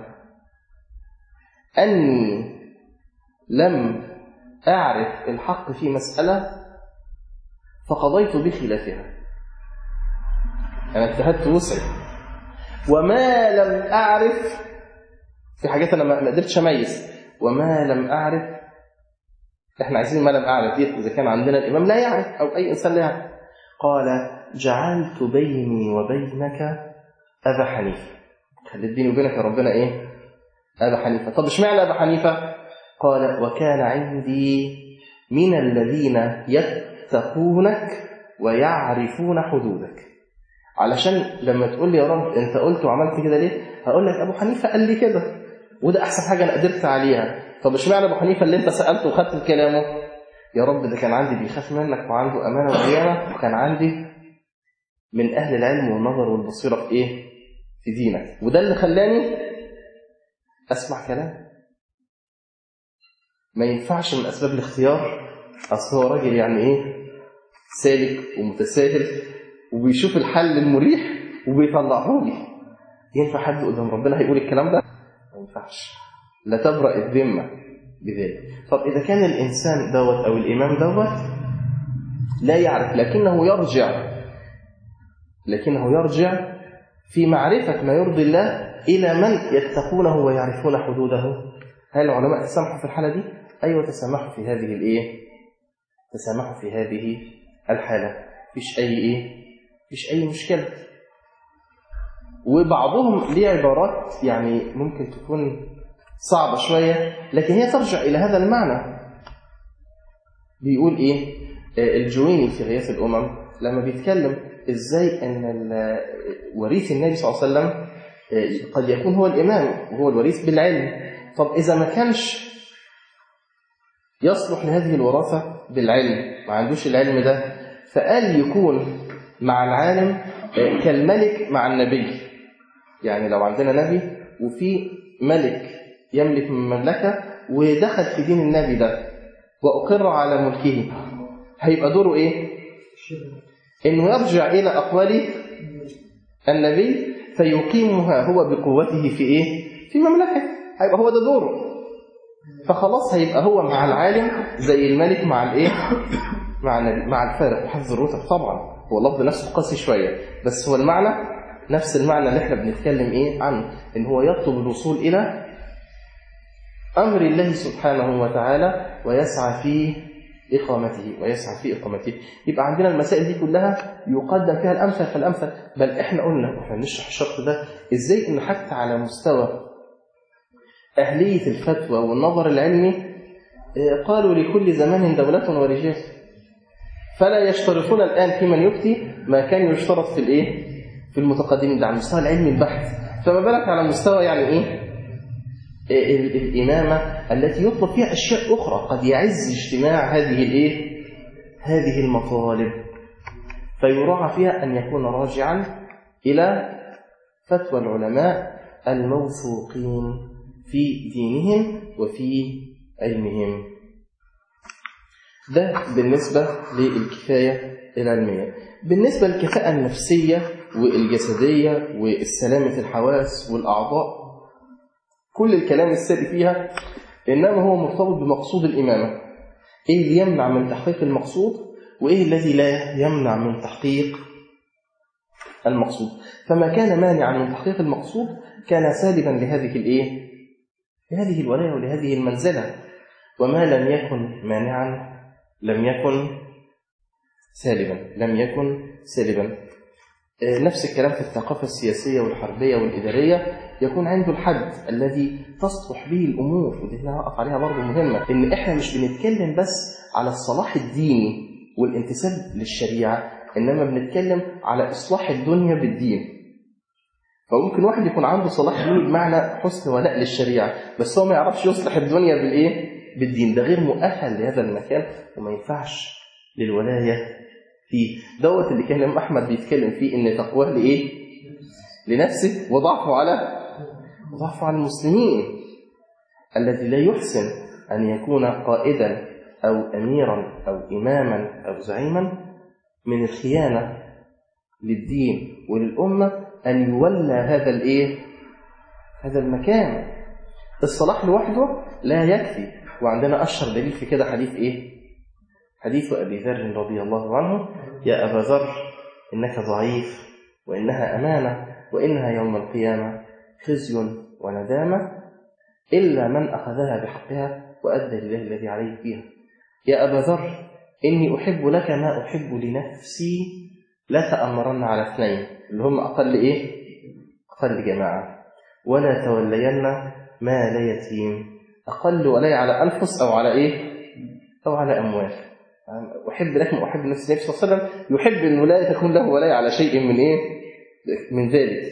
S1: أني لم أعرف الحق في مسألة فقضيت بخلافها. أنا اجتهدت وسعي، وما لم أعرف في حاجات أنا ما قدرتش أميز، وما لم أعرف. إحنا عايزين ما لم أعرف دي إذا كان عندنا الإمام لا يعرف أو أي إنسان لا يعرف. قال: جعلت بيني وبينك أبا حنيفة، خليت بيني وبينك يا ربنا إيه؟ أبا حنيفة. طب اشمعنى أبا حنيفة؟ قال: وكان عندي من الذين يتقونك ويعرفون حدودك. علشان لما تقول لي يا رب أنت قلت وعملت كده ليه؟ هقول لك أبو حنيفة قال لي كده، وده أحسن حاجة أنا قدرت عليها. طب اشمعنى أبو حنيفة اللي أنت سألته وخدت كلامه؟ يا رب ده كان عندي بيخاف منك وعنده أمانة وديانة، وكان عندي من أهل العلم والنظر والبصيرة في إيه؟ في دينك، وده اللي خلاني أسمع كلام. ما ينفعش من أسباب الاختيار أصل هو راجل يعني إيه؟ سالك ومتساهل وبيشوف الحل المريح وبيطلعه لي. ينفع حد قدام ربنا هيقول الكلام ده؟ ما ينفعش، لا تبرأ الذمة بذلك. طب إذا كان الإنسان دوت أو الإمام دوت لا يعرف لكنه يرجع لكنه يرجع في معرفة ما يرضي الله إلى من يتقونه ويعرفون حدوده، هل العلماء تسامحوا في الحالة دي؟ أيوة تسامحوا في هذه الإيه؟ تسامحوا في هذه الحالة، فيش أي إيه؟ فيش أي مشكلة. وبعضهم ليه عبارات يعني ممكن تكون صعبة شوية لكن هي ترجع إلى هذا المعنى. بيقول إيه؟ الجويني في غياث الأمم لما بيتكلم إزاي أن وريث النبي صلى الله عليه وسلم قد يكون هو الإمام وهو الوريث بالعلم. طب إذا ما كانش يصلح لهذه الوراثة بالعلم، ما عندوش العلم ده، فقال يكون مع العالم كالملك مع النبي. يعني لو عندنا نبي وفي ملك يملك من مملكة ودخل في دين النبي ده وأقر على ملكه، هيبقى دوره إيه؟ إنه يرجع إلى أقوال النبي فيقيمها هو بقوته في إيه؟ في مملكة، هيبقى هو ده دوره. فخلاص هيبقى هو مع العالم زي الملك مع الإيه؟ مع النبي، مع الفارق وحفظ الرتب. طبعا هو اللفظ نفسه قاسي شوية بس هو المعنى نفس المعنى اللي احنا بنتكلم إيه عنه، إن هو يطلب الوصول إلى أمر الله سبحانه وتعالى ويسعى في إقامته ويسعى في إقامته. يبقى عندنا المسائل دي كلها يقدم فيها الأمثل فالأمثل. بل إحنا قلنا وإحنا نشرح الشرط ده إزاي إنه حتى على مستوى أهلية الفتوى والنظر العلمي قالوا لكل زمان دولة ورجال، فلا يشترطون الآن في من يفتي ما كان يشترط في الإيه؟ في المتقدمين. ده على مستوى العلم البحث، فما بالك على مستوى يعني إيه؟ الإمامة التي يطلب فيها أشياء أخرى قد يعز اجتماع هذه الإيه؟ هذه المطالب، فيراعى فيها أن يكون راجعا إلى فتوى العلماء الموثوقين في دينهم وفي علمهم. ده بالنسبة للكفاية العلمية. بالنسبة للكفاءة النفسية والجسدية والسلامة الحواس والأعضاء، كل الكلام الساري فيها إنما هو مرتبط بمقصود الإمامة. إيه اللي يمنع من تحقيق المقصود وإيه الذي لا يمنع من تحقيق المقصود. فما كان مانعا من تحقيق المقصود كان سالبا لهذه الإيه؟ لهذه الولاية ولهذه المنزلة، وما لم يكن مانعا لم يكن سالبا لم يكن سالبا. نفس الكلام في الثقافة السياسية والحربية والإدارية، يكون عنده الحد الذي تصلح به الأمور. ودي هنا هقف عليها برضه مهمة، إن إحنا مش بنتكلم بس على الصلاح الديني والانتساب للشريعة، إنما بنتكلم على إصلاح الدنيا بالدين. فممكن واحد يكون عنده صلاح ديني بمعنى حسن ولاء للشريعة، بس هو ما يعرفش يصلح الدنيا بالإيه؟ بالدين. ده غير مؤهل لهذا المكان وما ينفعش للولاية فيه. دوت اللي كان الإمام أحمد بيتكلم فيه، إن تقواه لإيه؟ لنفسه وضعفه على وضعفه على المسلمين. الذي لا يحسن أن يكون قائدا أو أميرا أو إماما أو زعيما، من الخيانة للدين وللأمة أن يولى هذا الإيه؟ هذا المكان. الصلاح لوحده لا يكفي. وعندنا أشهر دليل في كده حديث إيه؟ حديث أبي ذر رضي الله عنه: يا أبا ذر إنك ضعيف وإنها أمانة وإنها يوم القيامة خزي وندامة إلا من أخذها بحقها وأدى لله الذي عليه فيها. يا أبا ذر إني أحب لك ما أحب لنفسي، لا تأمرن على اثنين، اللي هم أقل إيه؟ أقل جماعة، ولا تولين مال يتيم، أقل ولاية على أنفس أو على إيه؟ أو على أموال. أحب لك ما أحب لنفسي. النبي صلى الله عليه وسلم يحب أن لا تكون له ولاية على شيء من إيه؟ من ذلك،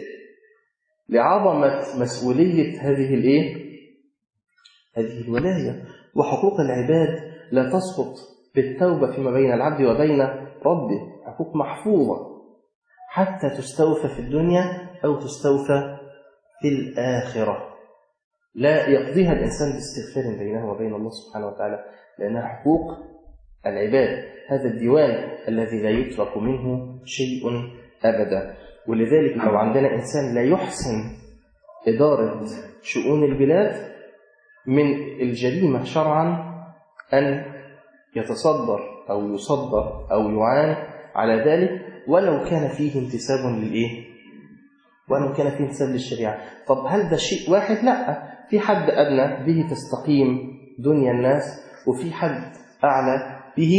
S1: لعظمة مسؤولية هذه الإيه؟ هذه الولاية. وحقوق العباد لا تسقط بالتوبة فيما بين العبد وبين ربه، حقوق محفوظة حتى تستوفى في الدنيا أو تستوفى في الآخرة، لا يقضيها الإنسان باستغفار بينه وبين الله سبحانه وتعالى، لأنها حقوق العباد. هذا الديوان الذي لا يترك منه شيء أبدا. ولذلك لو عندنا إنسان لا يحسن إدارة شؤون البلاد، من الجريمة شرعا أن يتصدر أو يصدر أو يعان على ذلك، ولو كان فيه انتساب للإيه؟ ولو كان فيه انتساب للشريعة. طب هل ده شيء واحد؟ لا، في حد أدنى به تستقيم دنيا الناس، وفي حد أعلى به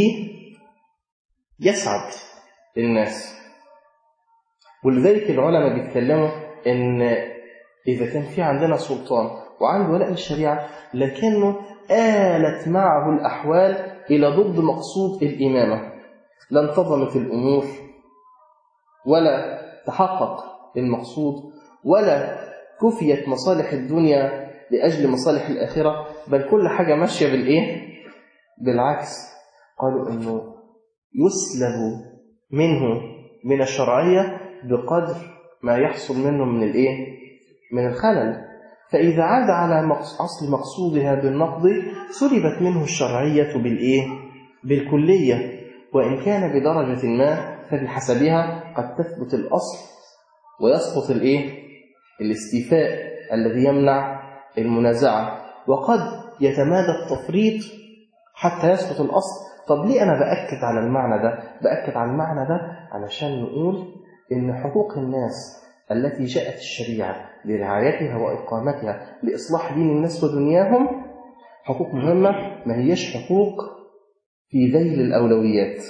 S1: يسعد الناس. ولذلك العلماء بيتكلموا إن إذا كان في عندنا سلطان وعنده ولاء للشريعة، لكنه آلت معه الأحوال إلى ضد مقصود الإمامة، لا انتظمت الأمور ولا تحقق المقصود ولا كفيت مصالح الدنيا لأجل مصالح الآخرة، بل كل حاجة ماشية بالإيه؟ بالعكس. قالوا إنه يسلب منه من الشرعية بقدر ما يحصل منه من الإيه؟ من الخلل. فإذا عاد على أصل مقصودها بالنقض سلبت منه الشرعية بالإيه؟ بالكلية، وإن كان بدرجة ما فبحسبها قد تثبت الأصل ويسقط الإيه؟ الاستيفاء الذي يمنع المنازعة، وقد يتمادى التفريط حتى يسقط الأصل. طب ليه أنا بأكد على المعنى ده؟ بأكد على المعنى ده علشان نقول إن حقوق الناس التي جاءت الشريعة لرعايتها وإقامتها لإصلاح دين الناس ودنياهم حقوق مهمة، ما هيش حقوق في ذيل الأولويات،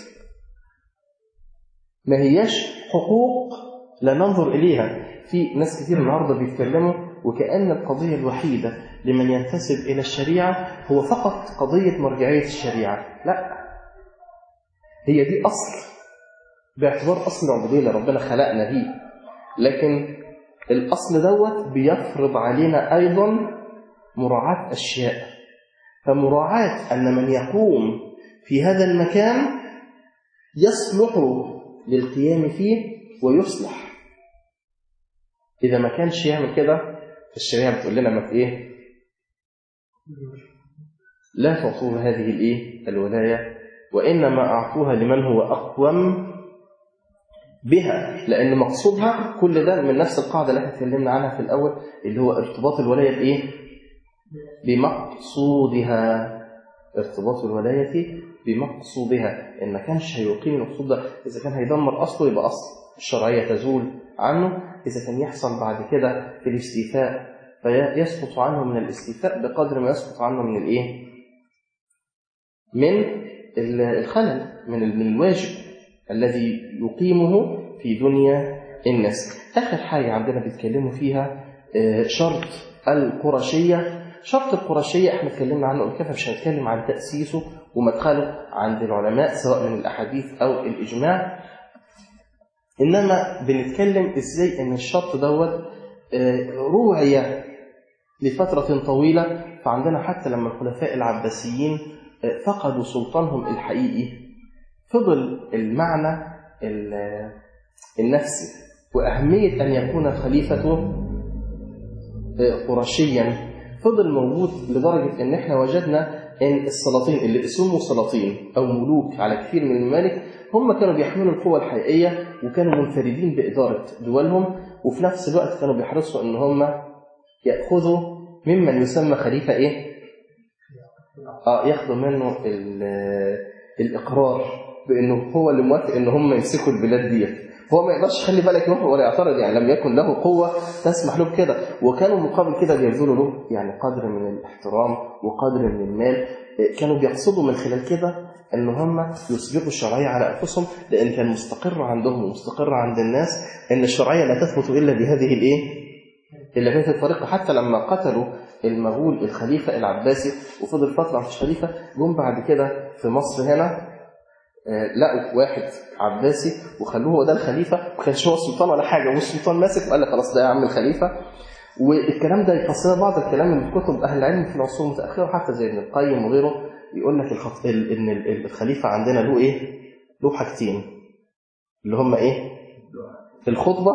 S1: ما هيش حقوق لا ننظر إليها. في ناس كثير النهاردة بيتكلموا وكأن القضية الوحيدة لمن ينتسب إلى الشريعة هو فقط قضية مرجعية الشريعة. لا، هي دي أصل باعتبار أصل العبودية اللي ربنا خلقنا بيه، لكن الأصل دوت بيفرض علينا أيضا مراعاة أشياء. فمراعاة أن من يقوم في هذا المكان يصلح للقيام فيه ويصلح، إذا ما كانش يعمل كده في الشريعة بتقول لنا ما في إيه؟ لا تعطوه هذه الإيه؟ الولاية، وإنما أعطوها لمن هو أقوم بها، لأن مقصودها كل ده من نفس القاعدة اللي احنا اتكلمنا عنها في الأول، اللي هو ارتباط الولاية بإيه؟ بمقصودها. ارتباط الولاية بمقصودها، إن ما كانش هيقيم المقصود ده، إذا كان هيدمر أصله يبقى أصل الشرعية تزول عنه، إذا كان يحصل بعد كده في الاستيفاء فيسقط عنه من الاستيفاء بقدر ما يسقط عنه من الإيه؟ من الخلل، من الواجب الذي يقيمه في دنيا الناس. آخر حاجة عندنا بيتكلموا فيها شرط القرشية. شرط القرشية احنا اتكلمنا عنه قبل كده، مش هنتكلم عن تأسيسه ومدخله عند العلماء سواء من الأحاديث أو الإجماع، إنما بنتكلم إزاي إن الشرط دوت روعي لفترة طويلة. فعندنا حتى لما الخلفاء العباسيين فقدوا سلطانهم الحقيقي، فضل المعنى النفسي وأهمية أن يكون خليفته قرشيا فضل موجود، لدرجة أن احنا وجدنا أن السلاطين اللي اسموا سلاطين أو ملوك على كثير من الممالك هم كانوا بيحملوا القوة الحقيقية وكانوا منفردين بإدارة دولهم، وفي نفس الوقت كانوا بيحرصوا أن هم يأخذوا ممن يسمى خليفة إيه؟ آه ياخدوا منه الإقرار بأنه هو اللي موافق أن هم يمسكوا البلاد دي. هو ما يقدرش خلي بالك يوافق ولا يعترض، يعني لم يكن له قوة تسمح له بكده، وكانوا مقابل كده بيبذلوا له يعني قدر من الاحترام وقدر من المال. كانوا بيقصدوا من خلال كده أن هم يسبقوا الشرعية على أنفسهم، لأن كان مستقر عندهم ومستقر عند الناس أن الشرعية لا تثبت إلا بهذه الإيه؟ إلا بهذه الطريقة. حتى لما قتلوا المغول الخليفة العباسي وفضل فترة مفيش خليفة، جم بعد كده في مصر هنا لقوا واحد عباسي وخلوه هو ده الخليفة، ما كانش هو السلطان ولا حاجة، والسلطان ماسك وقال لك خلاص ده يا عم الخليفة. والكلام ده يفسر بعض الكلام اللي في كتب أهل العلم في العصور المتأخرة حتى زي ابن القيم وغيره، يقول لك الخط... إن الخليفة عندنا له إيه؟ له حاجتين اللي هم إيه؟ الخطبة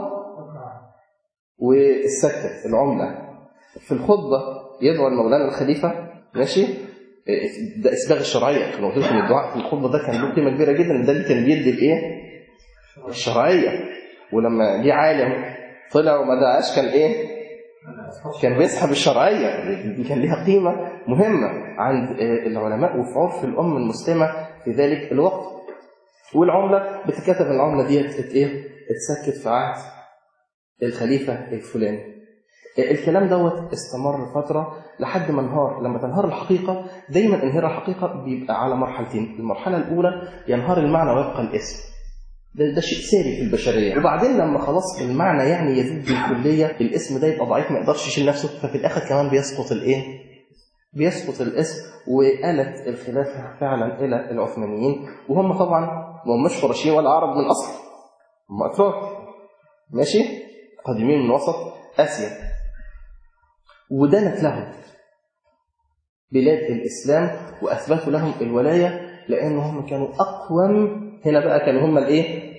S1: والسكة العملة. في الخطبة يدعو المولانا الخليفة، ماشي؟ ده إسباغ الشرعية. كانوا قلت لكم الدعاء في الخطبة ده كان له قيمة كبيرة جدا، ده اللي كان بيدي الإيه؟ الشرعية. ولما جه عالم طلع وما دعاش كان إيه؟ كان بيسحب الشرعية، دي كان لها قيمة مهمة عند العلماء وفي عرف الأمة المسلمة في ذلك الوقت. والعملة بتكتب العملة دي إيه؟ اتسكت في عهد الخليفة الفلاني. الكلام دوت استمر فترة لحد ما انهار. لما تنهار الحقيقة، دايما انهار الحقيقة بيبقى على مرحلتين. المرحلة الأولى ينهار المعنى ويبقى الاسم، ده, ده شيء ساري في البشرية. وبعدين لما خلاص المعنى يعني يزيد بالكلية، الاسم ده يبقى ضعيف ما يقدرش يشيل نفسه، ففي الآخر كمان بيسقط الايه؟ بيسقط الاسم. وآلت الخلافة فعلا إلى العثمانيين، وهم طبعا ما همش قرشيين ولا عرب من أصل، هم أتراك ماشي قادمين من وسط آسيا، ودانت لهم بلاد الإسلام وأثبتوا لهم الولاية لأنهم كانوا أقوم. هنا بقى كانوا هم الإيه؟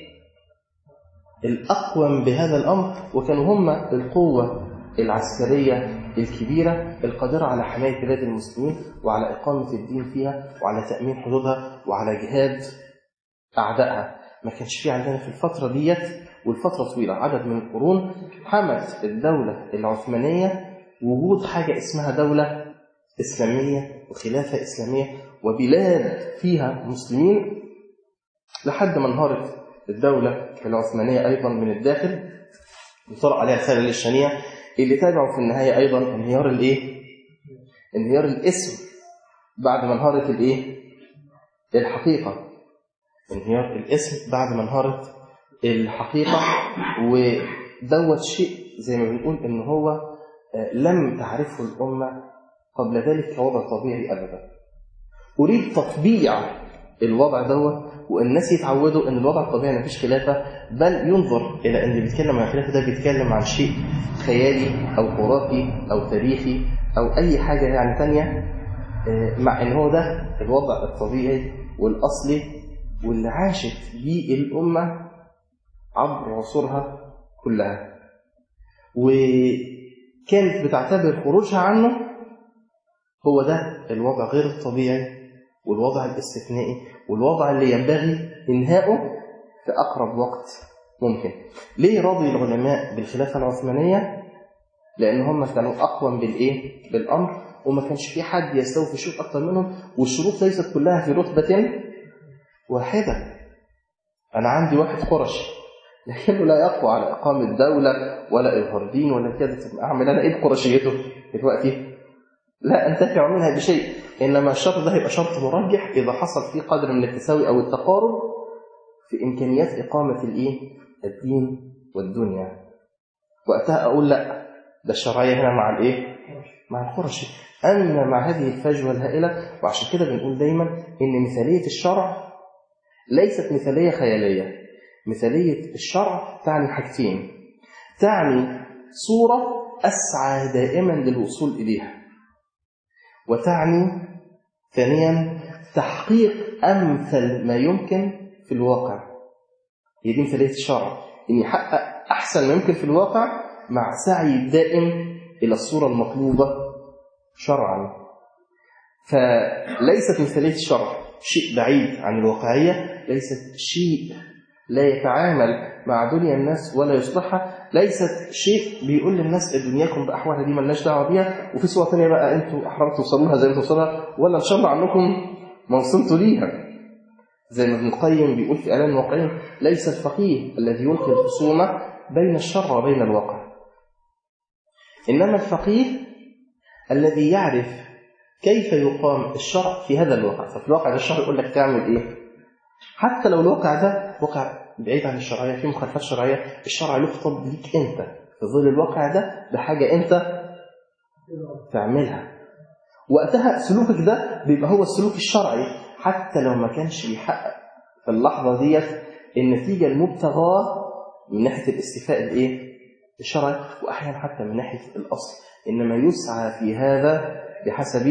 S1: الأقوم بهذا الأمر، وكانوا هم القوة العسكرية الكبيرة القادرة على حماية بلاد المسلمين وعلى إقامة الدين فيها وعلى تأمين حدودها وعلى جهاد أعدائها. ما كانش في عندنا في الفترة ديت والفترة طويلة عدد من القرون حمت الدولة العثمانية وجود حاجة اسمها دولة إسلامية وخلافة إسلامية وبلاد فيها مسلمين، لحد ما انهارت الدولة العثمانية أيضا من الداخل وطرق عليها الخلل الشنيع اللي تابعوا في النهاية أيضا انهيار الإيه؟ انهيار الاسم بعد ما انهارت الإيه؟ الحقيقة. انهيار الاسم بعد ما انهارت الحقيقة. ودوت شيء زي ما بنقول إن هو لم تعرفه الأمة قبل ذلك كوضع طبيعي أبدا. أريد تطبيع الوضع دوت والناس يتعودوا ان الوضع الطبيعي مفيش خلافه، بل ينظر الى ان اللي بيتكلم عن الخلافه ده بيتكلم عن شيء خيالي او خرافي او تاريخي او اي حاجه يعني ثانيه، مع ان هو ده الوضع الطبيعي والاصلي واللي عاشت بيه الامه عبر عصورها كلها. وكانت بتعتبر خروجها عنه هو ده الوضع غير الطبيعي والوضع الاستثنائي والوضع اللي ينبغي إنهاؤه في أقرب وقت ممكن. ليه راضي العلماء بالخلافة العثمانية؟ لأن هم كانوا أقوم بالإيه؟ بالأمر، وما كانش في حد يستوفي شروط أكثر منهم، والشروط ليست كلها في رتبة واحدة. أنا عندي واحد قرشي لكنه لا يقوى على إقامة دولة ولا إظهار دين ولا كذا، أعمل أنا إيه بقرشيته دلوقتي؟ لا أنتفع منها بشيء، إنما الشرط ده هيبقى شرط مرجح إذا حصل فيه قدر من التساوي أو التقارب في إمكانيات إقامة الإيه؟ الدين والدنيا. وقتها أقول لا، ده الشرعية هنا مع الإيه؟ مع القرشي. أما مع هذه الفجوة الهائلة، وعشان كده بنقول دايما إن مثالية الشرع ليست مثالية خيالية. مثالية الشرع تعني حاجتين، تعني صورة أسعى دائما للوصول إليها، وتعني ثانيا تحقيق أمثل ما يمكن في الواقع. هي دي مثالية الشرع، إن يحقق أحسن ما يمكن في الواقع مع سعي الدائم إلى الصورة المطلوبة شرعا. فليست مثالية الشرع شيء بعيد عن الواقعية، ليست شيء لا يتعامل مع دنيا الناس ولا يصلحها، ليست شيء بيقول للناس دنياكم بأحوالها دي ملناش دعوة بيها، وفي صورة ثانية بقى أنتوا أحرار توصلوها زي ما توصلها، ولا إن شاء الله عنكم ما وصلتوا ليها. زي ما ابن القيم بيقول في إعلان الواقعين: ليس الفقيه الذي يلقي الخصومة بين الشر وبين الواقع، إنما الفقيه الذي يعرف كيف يقام الشرع في هذا الواقع. ففي الواقع ده الشرع يقول لك تعمل إيه، حتى لو الواقع ده واقع بعيد عن الشرعية، في مخالفات شرعية، الشرع يخطب ليك أنت في ظل الواقع ده بحاجة أنت تعملها. وقتها سلوكك ده بيبقى هو السلوك الشرعي، حتى لو ما كانش بيحقق في اللحظة ديت النتيجة المبتغاة من ناحية الاستيفاء الإيه؟ الشرعي، وأحيانا حتى من ناحية الأصل، إنما يسعى في هذا بحسب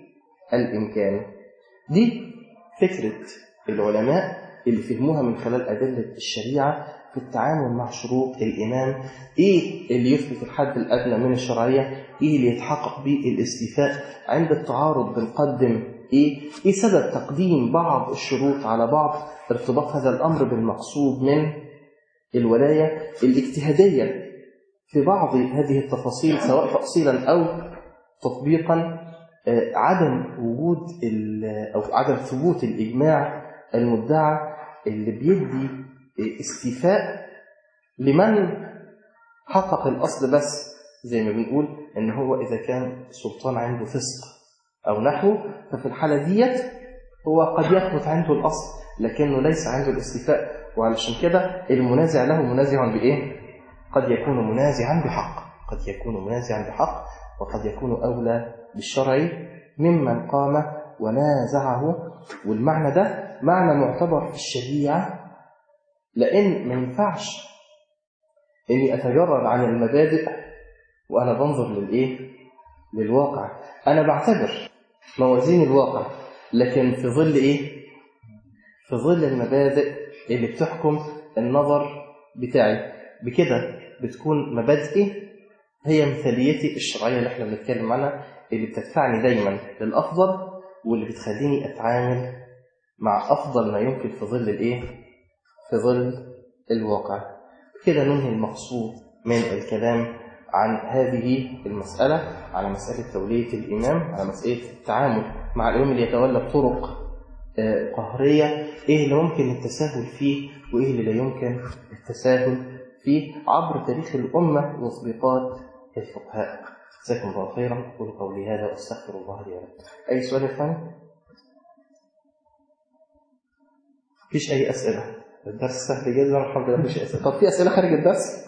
S1: الإمكان. دي فكرة العلماء اللي فهموها من خلال أدلة الشريعة في التعامل مع شروط الإمام. إيه اللي يثبت الحد الأدنى من الشرعية؟ إيه اللي يتحقق به الاستيفاء؟ عند التعارض بنقدم إيه؟ إيه سبب تقديم بعض الشروط على بعض؟ ارتباط هذا الأمر بالمقصود من الولاية الاجتهادية في بعض هذه التفاصيل، سواء تأصيلا أو تطبيقا. عدم وجود أو عدم ثبوت الإجماع المدعى اللي بيدي استيفاء لمن حقق الأصل بس، زي ما بنقول إن هو إذا كان السلطان عنده فسق أو نحو، ففي الحالة ديت هو قد يثبت عنده الأصل لكنه ليس عنده الاستيفاء، وعلشان كده المنازع له منازع بإيه؟ قد يكون منازعا بحق، قد يكون منازعا بحق وقد يكون أولى بالشرع ممن قام ونازعه. والمعنى ده معنى معتبر في الشريعة، لأن ما ينفعش إني أتجرد عن المبادئ وأنا بنظر للإيه؟ للواقع. أنا بعتبر موازين الواقع، لكن في ظل إيه؟ في ظل المبادئ اللي بتحكم النظر بتاعي. بكده بتكون مبادئي هي مثاليتي الشرعية اللي احنا بنتكلم عنها، اللي بتدفعني دايما للأفضل واللي بتخليني أتعامل مع أفضل ما يمكن في ظل الإيه؟ في ظل الواقع. كده ننهي المقصود من الكلام عن هذه المسألة، على مسألة تولية الإمام، على مسألة التعامل مع الإمام اللي يتولى بطرق قهرية، إيه اللي ممكن التساهل فيه وإيه اللي لا يمكن التساهل فيه عبر تاريخ الأمة وتطبيقات الفقهاء. جزاكم الله خيرا. أقول قولي هذا وأستغفر الله لي ولكم. أي سؤال يا فندم؟ مفيش أي أسئلة؟ الدرس سهل جدا الحمد لله، مفيش أسئلة. طب في أسئلة خارج الدرس؟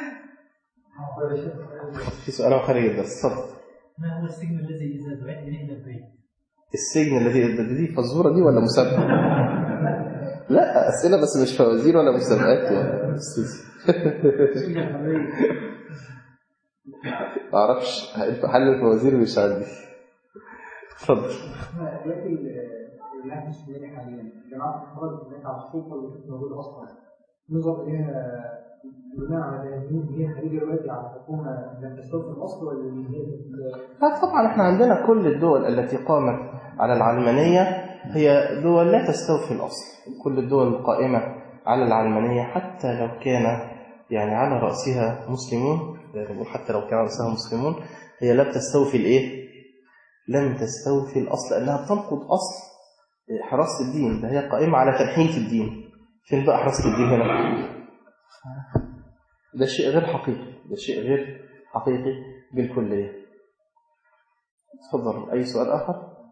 S1: في سؤال خارج الدرس، اتفضل.
S2: ما هو السجن الذي إذا دعيت إليه إلى البيت؟
S1: السجن الذي دي فزورة دي ولا مسابقة؟ لا أسئلة بس مش فوازير ولا مسابقات يا أستاذ. ما أعرفش حل الفوازير مش عندي. اتفضل.
S3: دلوقتي اللي السوداني حاليا جماعة الخبر اللي على السلطة اللي كانت موجودة أصلا نظر إليها بناء على ان هي خارجه دلوقتي على حكومه لم تستوفي الاصل ولا ان هي
S1: لا طبعا احنا عندنا كل الدول التي قامت على العلمانيه هي دول لا تستوفي الاصل. كل الدول القائمه على العلمانيه حتى لو كان يعني على راسها مسلمون، حتى لو كان على راسها مسلمون، هي لا تستوفي الايه؟ لم تستوفي الاصل، لانها بتنقض اصل حراسه الدين. ده هي قائمه على تنحيه الدين. فين بقى حراسه الدين هنا؟ ده شيء غير حقيقي، ده شيء غير حقيقي بالكليه. تفضل. اي سؤال اخر؟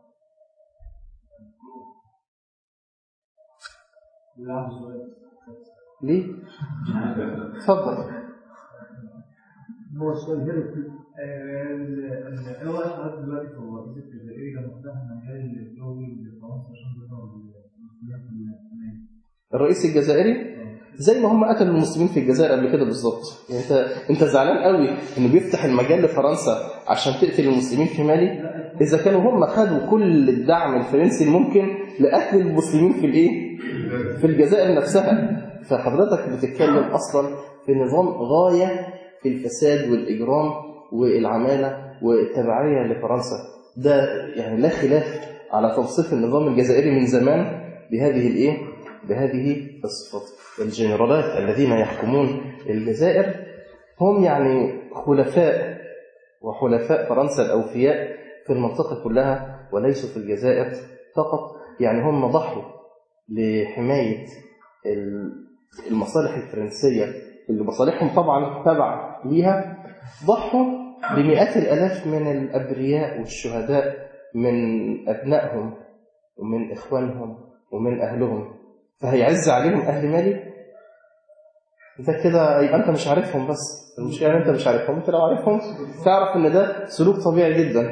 S1: ليه؟ تفضل.
S3: هو السؤال هنا
S2: هو أشعر دلوقتي في الرئيس الجزائري لما فتح مجال الدولي لفرنسا عشان تظهر المسلمين في
S1: الرئيس الجزائري زي ما هم قتلوا المسلمين في الجزائر قبل كده بالظبط. يعني انت انت زعلان قوي انه بيفتح المجال لفرنسا عشان تقتل المسلمين في مالي، اذا كانوا هم خدوا كل الدعم الفرنسي الممكن لقتل المسلمين في الايه؟ في الجزائر نفسها. فحضرتك بتتكلم اصلا في نظام غايه في الفساد والاجرام والعماله والتبعيه لفرنسا. ده يعني لا خلاف على توصيف النظام الجزائري من زمان بهذه الايه؟ بهذه الصفات. الجنرالات الذين يحكمون الجزائر هم يعني خلفاء وحلفاء فرنسا الأوفياء في المنطقة كلها وليسوا في الجزائر فقط. يعني هم ضحوا لحماية المصالح الفرنسية اللي مصالحهم طبعا تبع ليها، ضحوا بمئات الآلاف من الأبرياء والشهداء من أبنائهم ومن إخوانهم ومن أهلهم. فهيعز عليهم أهل مالي؟ إذا كده يبقى أنت مش عارفهم. بس المشكلة أنت مش عارفهم. أنت لو عارفهم تعرف إن ده سلوك طبيعي جدا.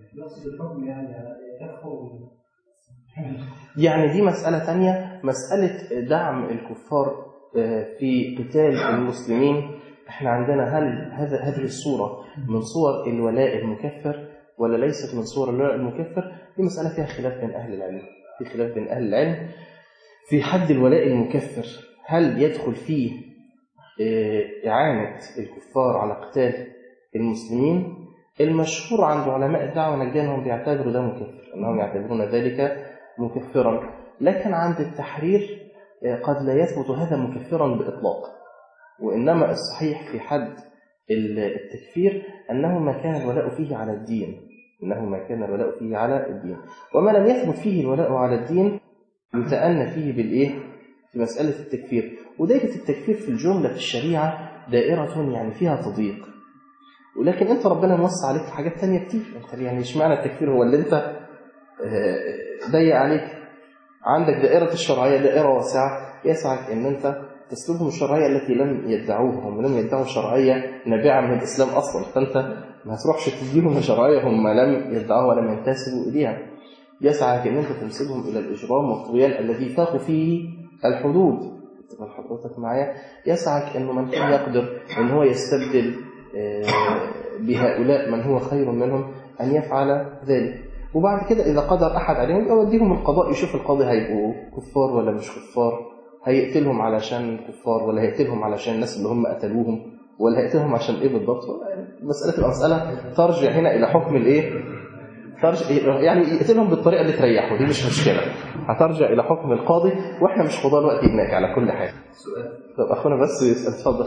S1: يعني دي مسألة تانية، مسألة دعم الكفار في قتال المسلمين. احنا عندنا هل هذا هذه الصورة من صور الولاء المكفر ولا ليست من صور الولاء المكفر؟ دي مسألة فيها خلاف بين أهل العلم. في خلاف بين أهل العلم في حد الولاء المكفر. هل يدخل فيه إعانة الكفار على قتال المسلمين؟ المشهور عند علماء الدعوة نجدانهم بيعتبروا ده مكفر، أنهم يعتبرون ذلك مكفرا. لكن عند التحرير قد لا يثبت هذا مكفرا بإطلاق، وإنما الصحيح في حد التكفير أنه ما كان الولاء فيه على الدين، إنه ما كان الولاء فيه على الدين، وما لم يثبت فيه الولاء على الدين يتأنى فيه بالإيه؟ في مسألة التكفير. ودائرة التكفير في الجملة في الشريعة دائرة يعني فيها تضييق، ولكن أنت ربنا موسع عليك حاجات تانية كتير. أنت يعني مش معنى التكفير هو اللي أنت ضيق عليك. عندك دائرة الشرعية دائرة واسعة، يسعك أن أنت تسلبهم الشرعية التي لم يدعوها. هم لم يدعوا الشرعية نابعة من الإسلام أصلا، فأنت ما تروحش تديهم الشرعية هم لم يدعوها ولم ينتسبوا إليها. يسعك أن أنت تنسبهم إلى الإجرام والطغيان الذي فاقوا فيه الحدود. تبقى حضرتك معايا؟ يسعك أنه من كان يقدر أن هو يستبدل بهؤلاء من هو خير منهم أن يفعل ذلك. وبعد كده إذا قدر أحد عليهم يوديهم القضاء يشوف القاضي هيبقوا كفار ولا مش كفار، هيقتلهم علشان كفار ولا هيقتلهم علشان الناس اللي هم قتلوهم، ولا هيقتلهم عشان إيه بالضبط. مسألة المسألة ترجع هنا إلى حكم الإيه؟ يعني يقتلهم بالطريقة اللي تريحه، دي مش مشكلة، هترجع إلى حكم القاضي، وإحنا مش قضاء الوقت هناك على كل حاجة. طب أخونا بس يسأل. اتفضل.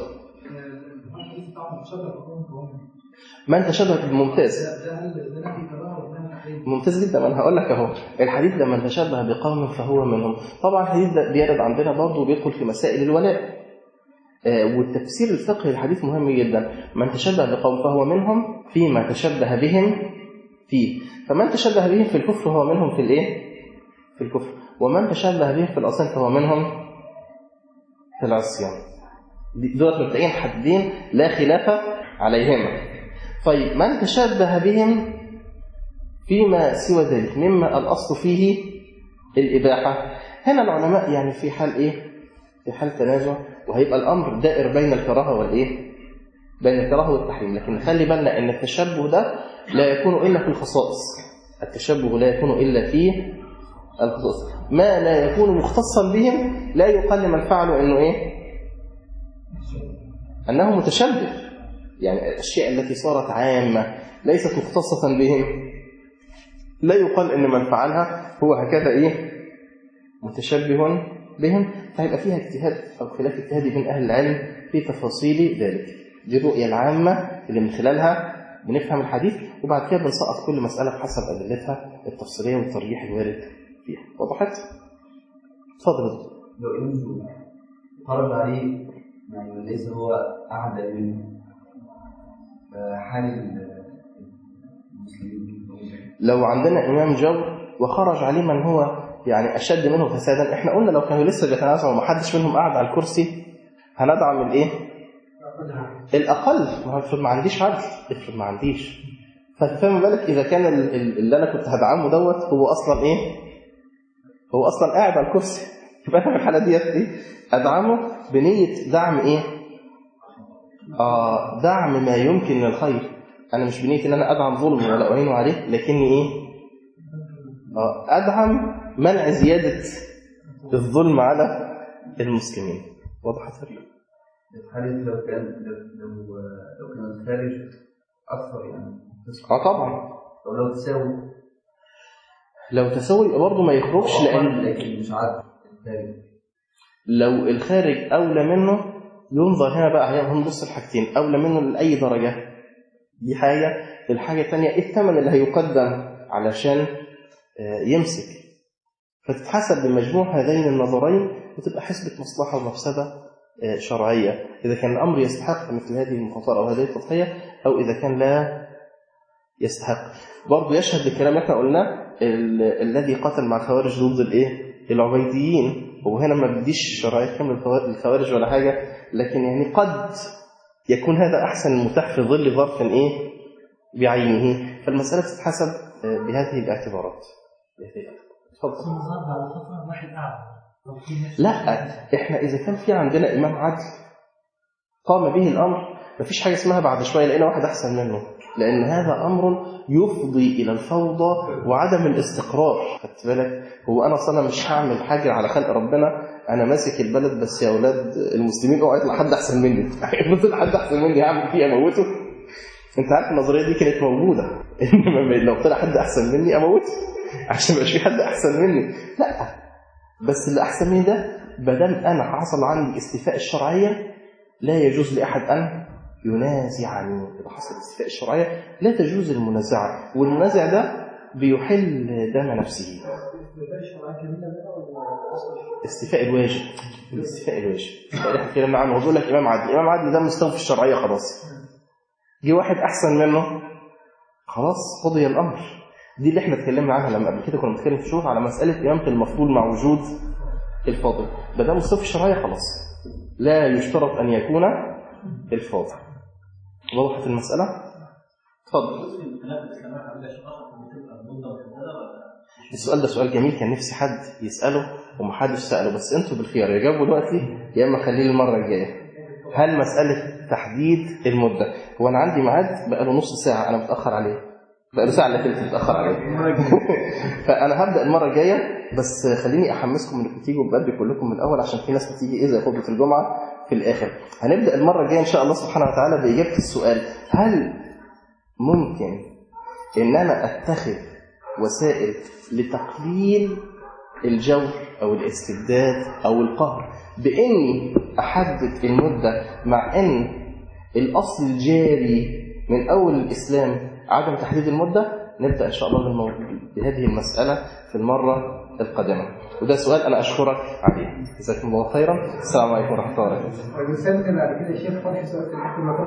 S1: من تشبه ممتاز ممتاز جدا. أنا هقول لك أهو الحديث ده من تشبه بقوم فهو منهم. طبعا الحديث ده بيرد عندنا برضه بيدخل في مسائل الولاء، آه والتفسير الفقهي للحديث مهم جدا. من تشبه بقوم فهو منهم فيما تشبه بهم فيه. فمن تشبه بهم في الكفر هو منهم في الايه؟ في الكفر. ومن تشبه بهم في العصيان فهو منهم في العصيان. دول مبدئيا حدين لا خلاف عليهما. طيب من تشبه بهم فيما سوى ذلك مما الأصل فيه الإباحة، هنا العلماء يعني في حال إيه؟ في حال تنازع، وهيبقى الأمر دائر بين الكراهة والإيه؟ بين الكراهة والتحريم. لكن خلي بالنا أن التشبه ده لا يكون إلا في الخصائص. التشبه لا يكون إلا في الخصائص. ما لا يكون مختصا بهم لا يقل من فعله إنه إيه؟ أنه متشبه، يعني الأشياء التي صارت عامة ليست مختصة بهم لا يقال إن من فعلها هو هكذا إيه متشبه بهم، فيبقى فيها اجتهاد أو خلاف اجتهادي بين أهل العلم في تفاصيل ذلك. دي الرؤية العامة اللي من خلالها بنفهم الحديث، وبعد كده بنسقط كل مسألة بحسب أدلتها التفصيلية والترجيح الوارد فيها. وضحت؟ اتفضل.
S4: لو إنه فرض عليه يعني ليس هو أعدى منه حال المسلمين،
S1: لو عندنا إمام جور وخرج عليه من هو يعني أشد منه فسادا، إحنا قلنا لو كانوا لسه بيتنازعوا ومحدش منهم قاعد على الكرسي هندعم الإيه؟ الأقل. ما هو افرض ما عنديش عدل، افرض ما عنديش، فما بالك إذا كان اللي أنا كنت هدعمه دوت هو أصلا إيه؟ هو أصلا قاعد على الكرسي. يبقى أنا في الحالة ديت إيه؟ أدعمه بنية دعم إيه؟ آه دعم ما يمكن للخير. أنا مش بنية إن أنا أدعم ظلم ولا أعينه عليه، لكني إيه؟ آه أدعم منع زيادة الظلم على المسلمين. وضحت لك؟
S4: الحالة لو كان لو لو كان الخارج أكثر يعني
S1: اه طبعا.
S4: لو لو تساوي
S1: لو تساوي برضه ما يخرجش، لأن
S4: لكن مش عادل الخارج.
S1: لو الخارج أولى منه ينظر هنا بقى، هنبص الحاجتين أولى منه لأي درجة، دي حاجة. الحاجة الثانية الثمن اللي هيقدم علشان يمسك، فتتحسب بمجموع هذين النظرين وتبقى حسبة مصلحة ومفسدة شرعية، إذا كان الأمر يستحق مثل هذه المخاطرة أو هذه التضحية، أو إذا كان لا يستحق. برضو يشهد الكلام اللي احنا قلناه الذي قتل مع الخوارج ضد الايه العبيديين، وهنا ما بديش شرعية كامل الخوارج ولا حاجة، لكن يعني قد يكون هذا أحسن المتاح في ظل ظرف ايه بعينه، فالمسألة تتحسب بهذه الاعتبارات. تفضل. لا، احنا إذا كان في عندنا إمام عدل قام به الأمر، مفيش حاجة اسمها بعد شوية لقينا واحد أحسن منه، لأن هذا أمر يفضي إلى الفوضى وعدم الاستقرار. خدت بالك؟ هو أنا أصلا مش هعمل حاجة على خلق ربنا، أنا ماسك البلد بس يا أولاد المسلمين اوعى يطلع حد أحسن مني. مثل حد أحسن مني هعمل فيه أموته. أنت عارف النظرية دي كانت موجودة، إنما لو طلع حد أحسن مني أموته عشان مبقاش في حد أحسن مني. لا، بس اللي أحسن مني ده بدل أنا حصل عندي استيفاء الشرعية لا يجوز لأحد أن ينازعني. إذا حصل استيفاء الشرعية لا تجوز المنازعة، والمنازع ده بيحل دم نفسه. استيفاء الواجب، الاستيفاء الواجب احنا اتكلمنا عنه. وبقول لك إمام عادل، إمام عادل ده مستوفي الشرعية خلاص، جه واحد أحسن منه خلاص قضي الأمر. دي اللي احنا اتكلمنا عنها لما قبل كده كنا بنتكلم في شروط على مسألة إمامة المفضول مع وجود الفاضل. بدأ مستوفي الشرعية خلاص لا يشترط أن يكون الفاضل. وضحت المسألة؟ تفضل. السؤال ده سؤال جميل، كان نفسي حد يسأله ومحدش سأله، بس انتوا بالخيار يا جاوبوا دلوقتي يا اما خليه المرة الجاية. هل مسألة تحديد المدة، هو أنا عندي ميعاد بقاله نص ساعة أنا متأخر عليه، بقاله ساعة إلا تلت متأخر عليه فأنا هبدأ المرة الجاية، بس خليني أحمسكم إنكم تيجوا بدري كلكم من الأول عشان في ناس بتيجي إيه زي خطبة الجمعة في الآخر. هنبدأ المرة الجاية إن شاء الله سبحانه وتعالى بإجابة السؤال: هل ممكن إن أنا أتخذ وسائل لتقليل الجور أو الاستبداد أو القهر بإني أحدد المدة، مع أن الأصل الجاري من أول الإسلام عدم تحديد المدة؟ نبدأ إن شاء الله بهذه المسألة في المرة القادمة، وده سؤال أنا أشكرك عليه. جزاكم الله خيرا. السلام عليكم ورحمة الله وبركاته.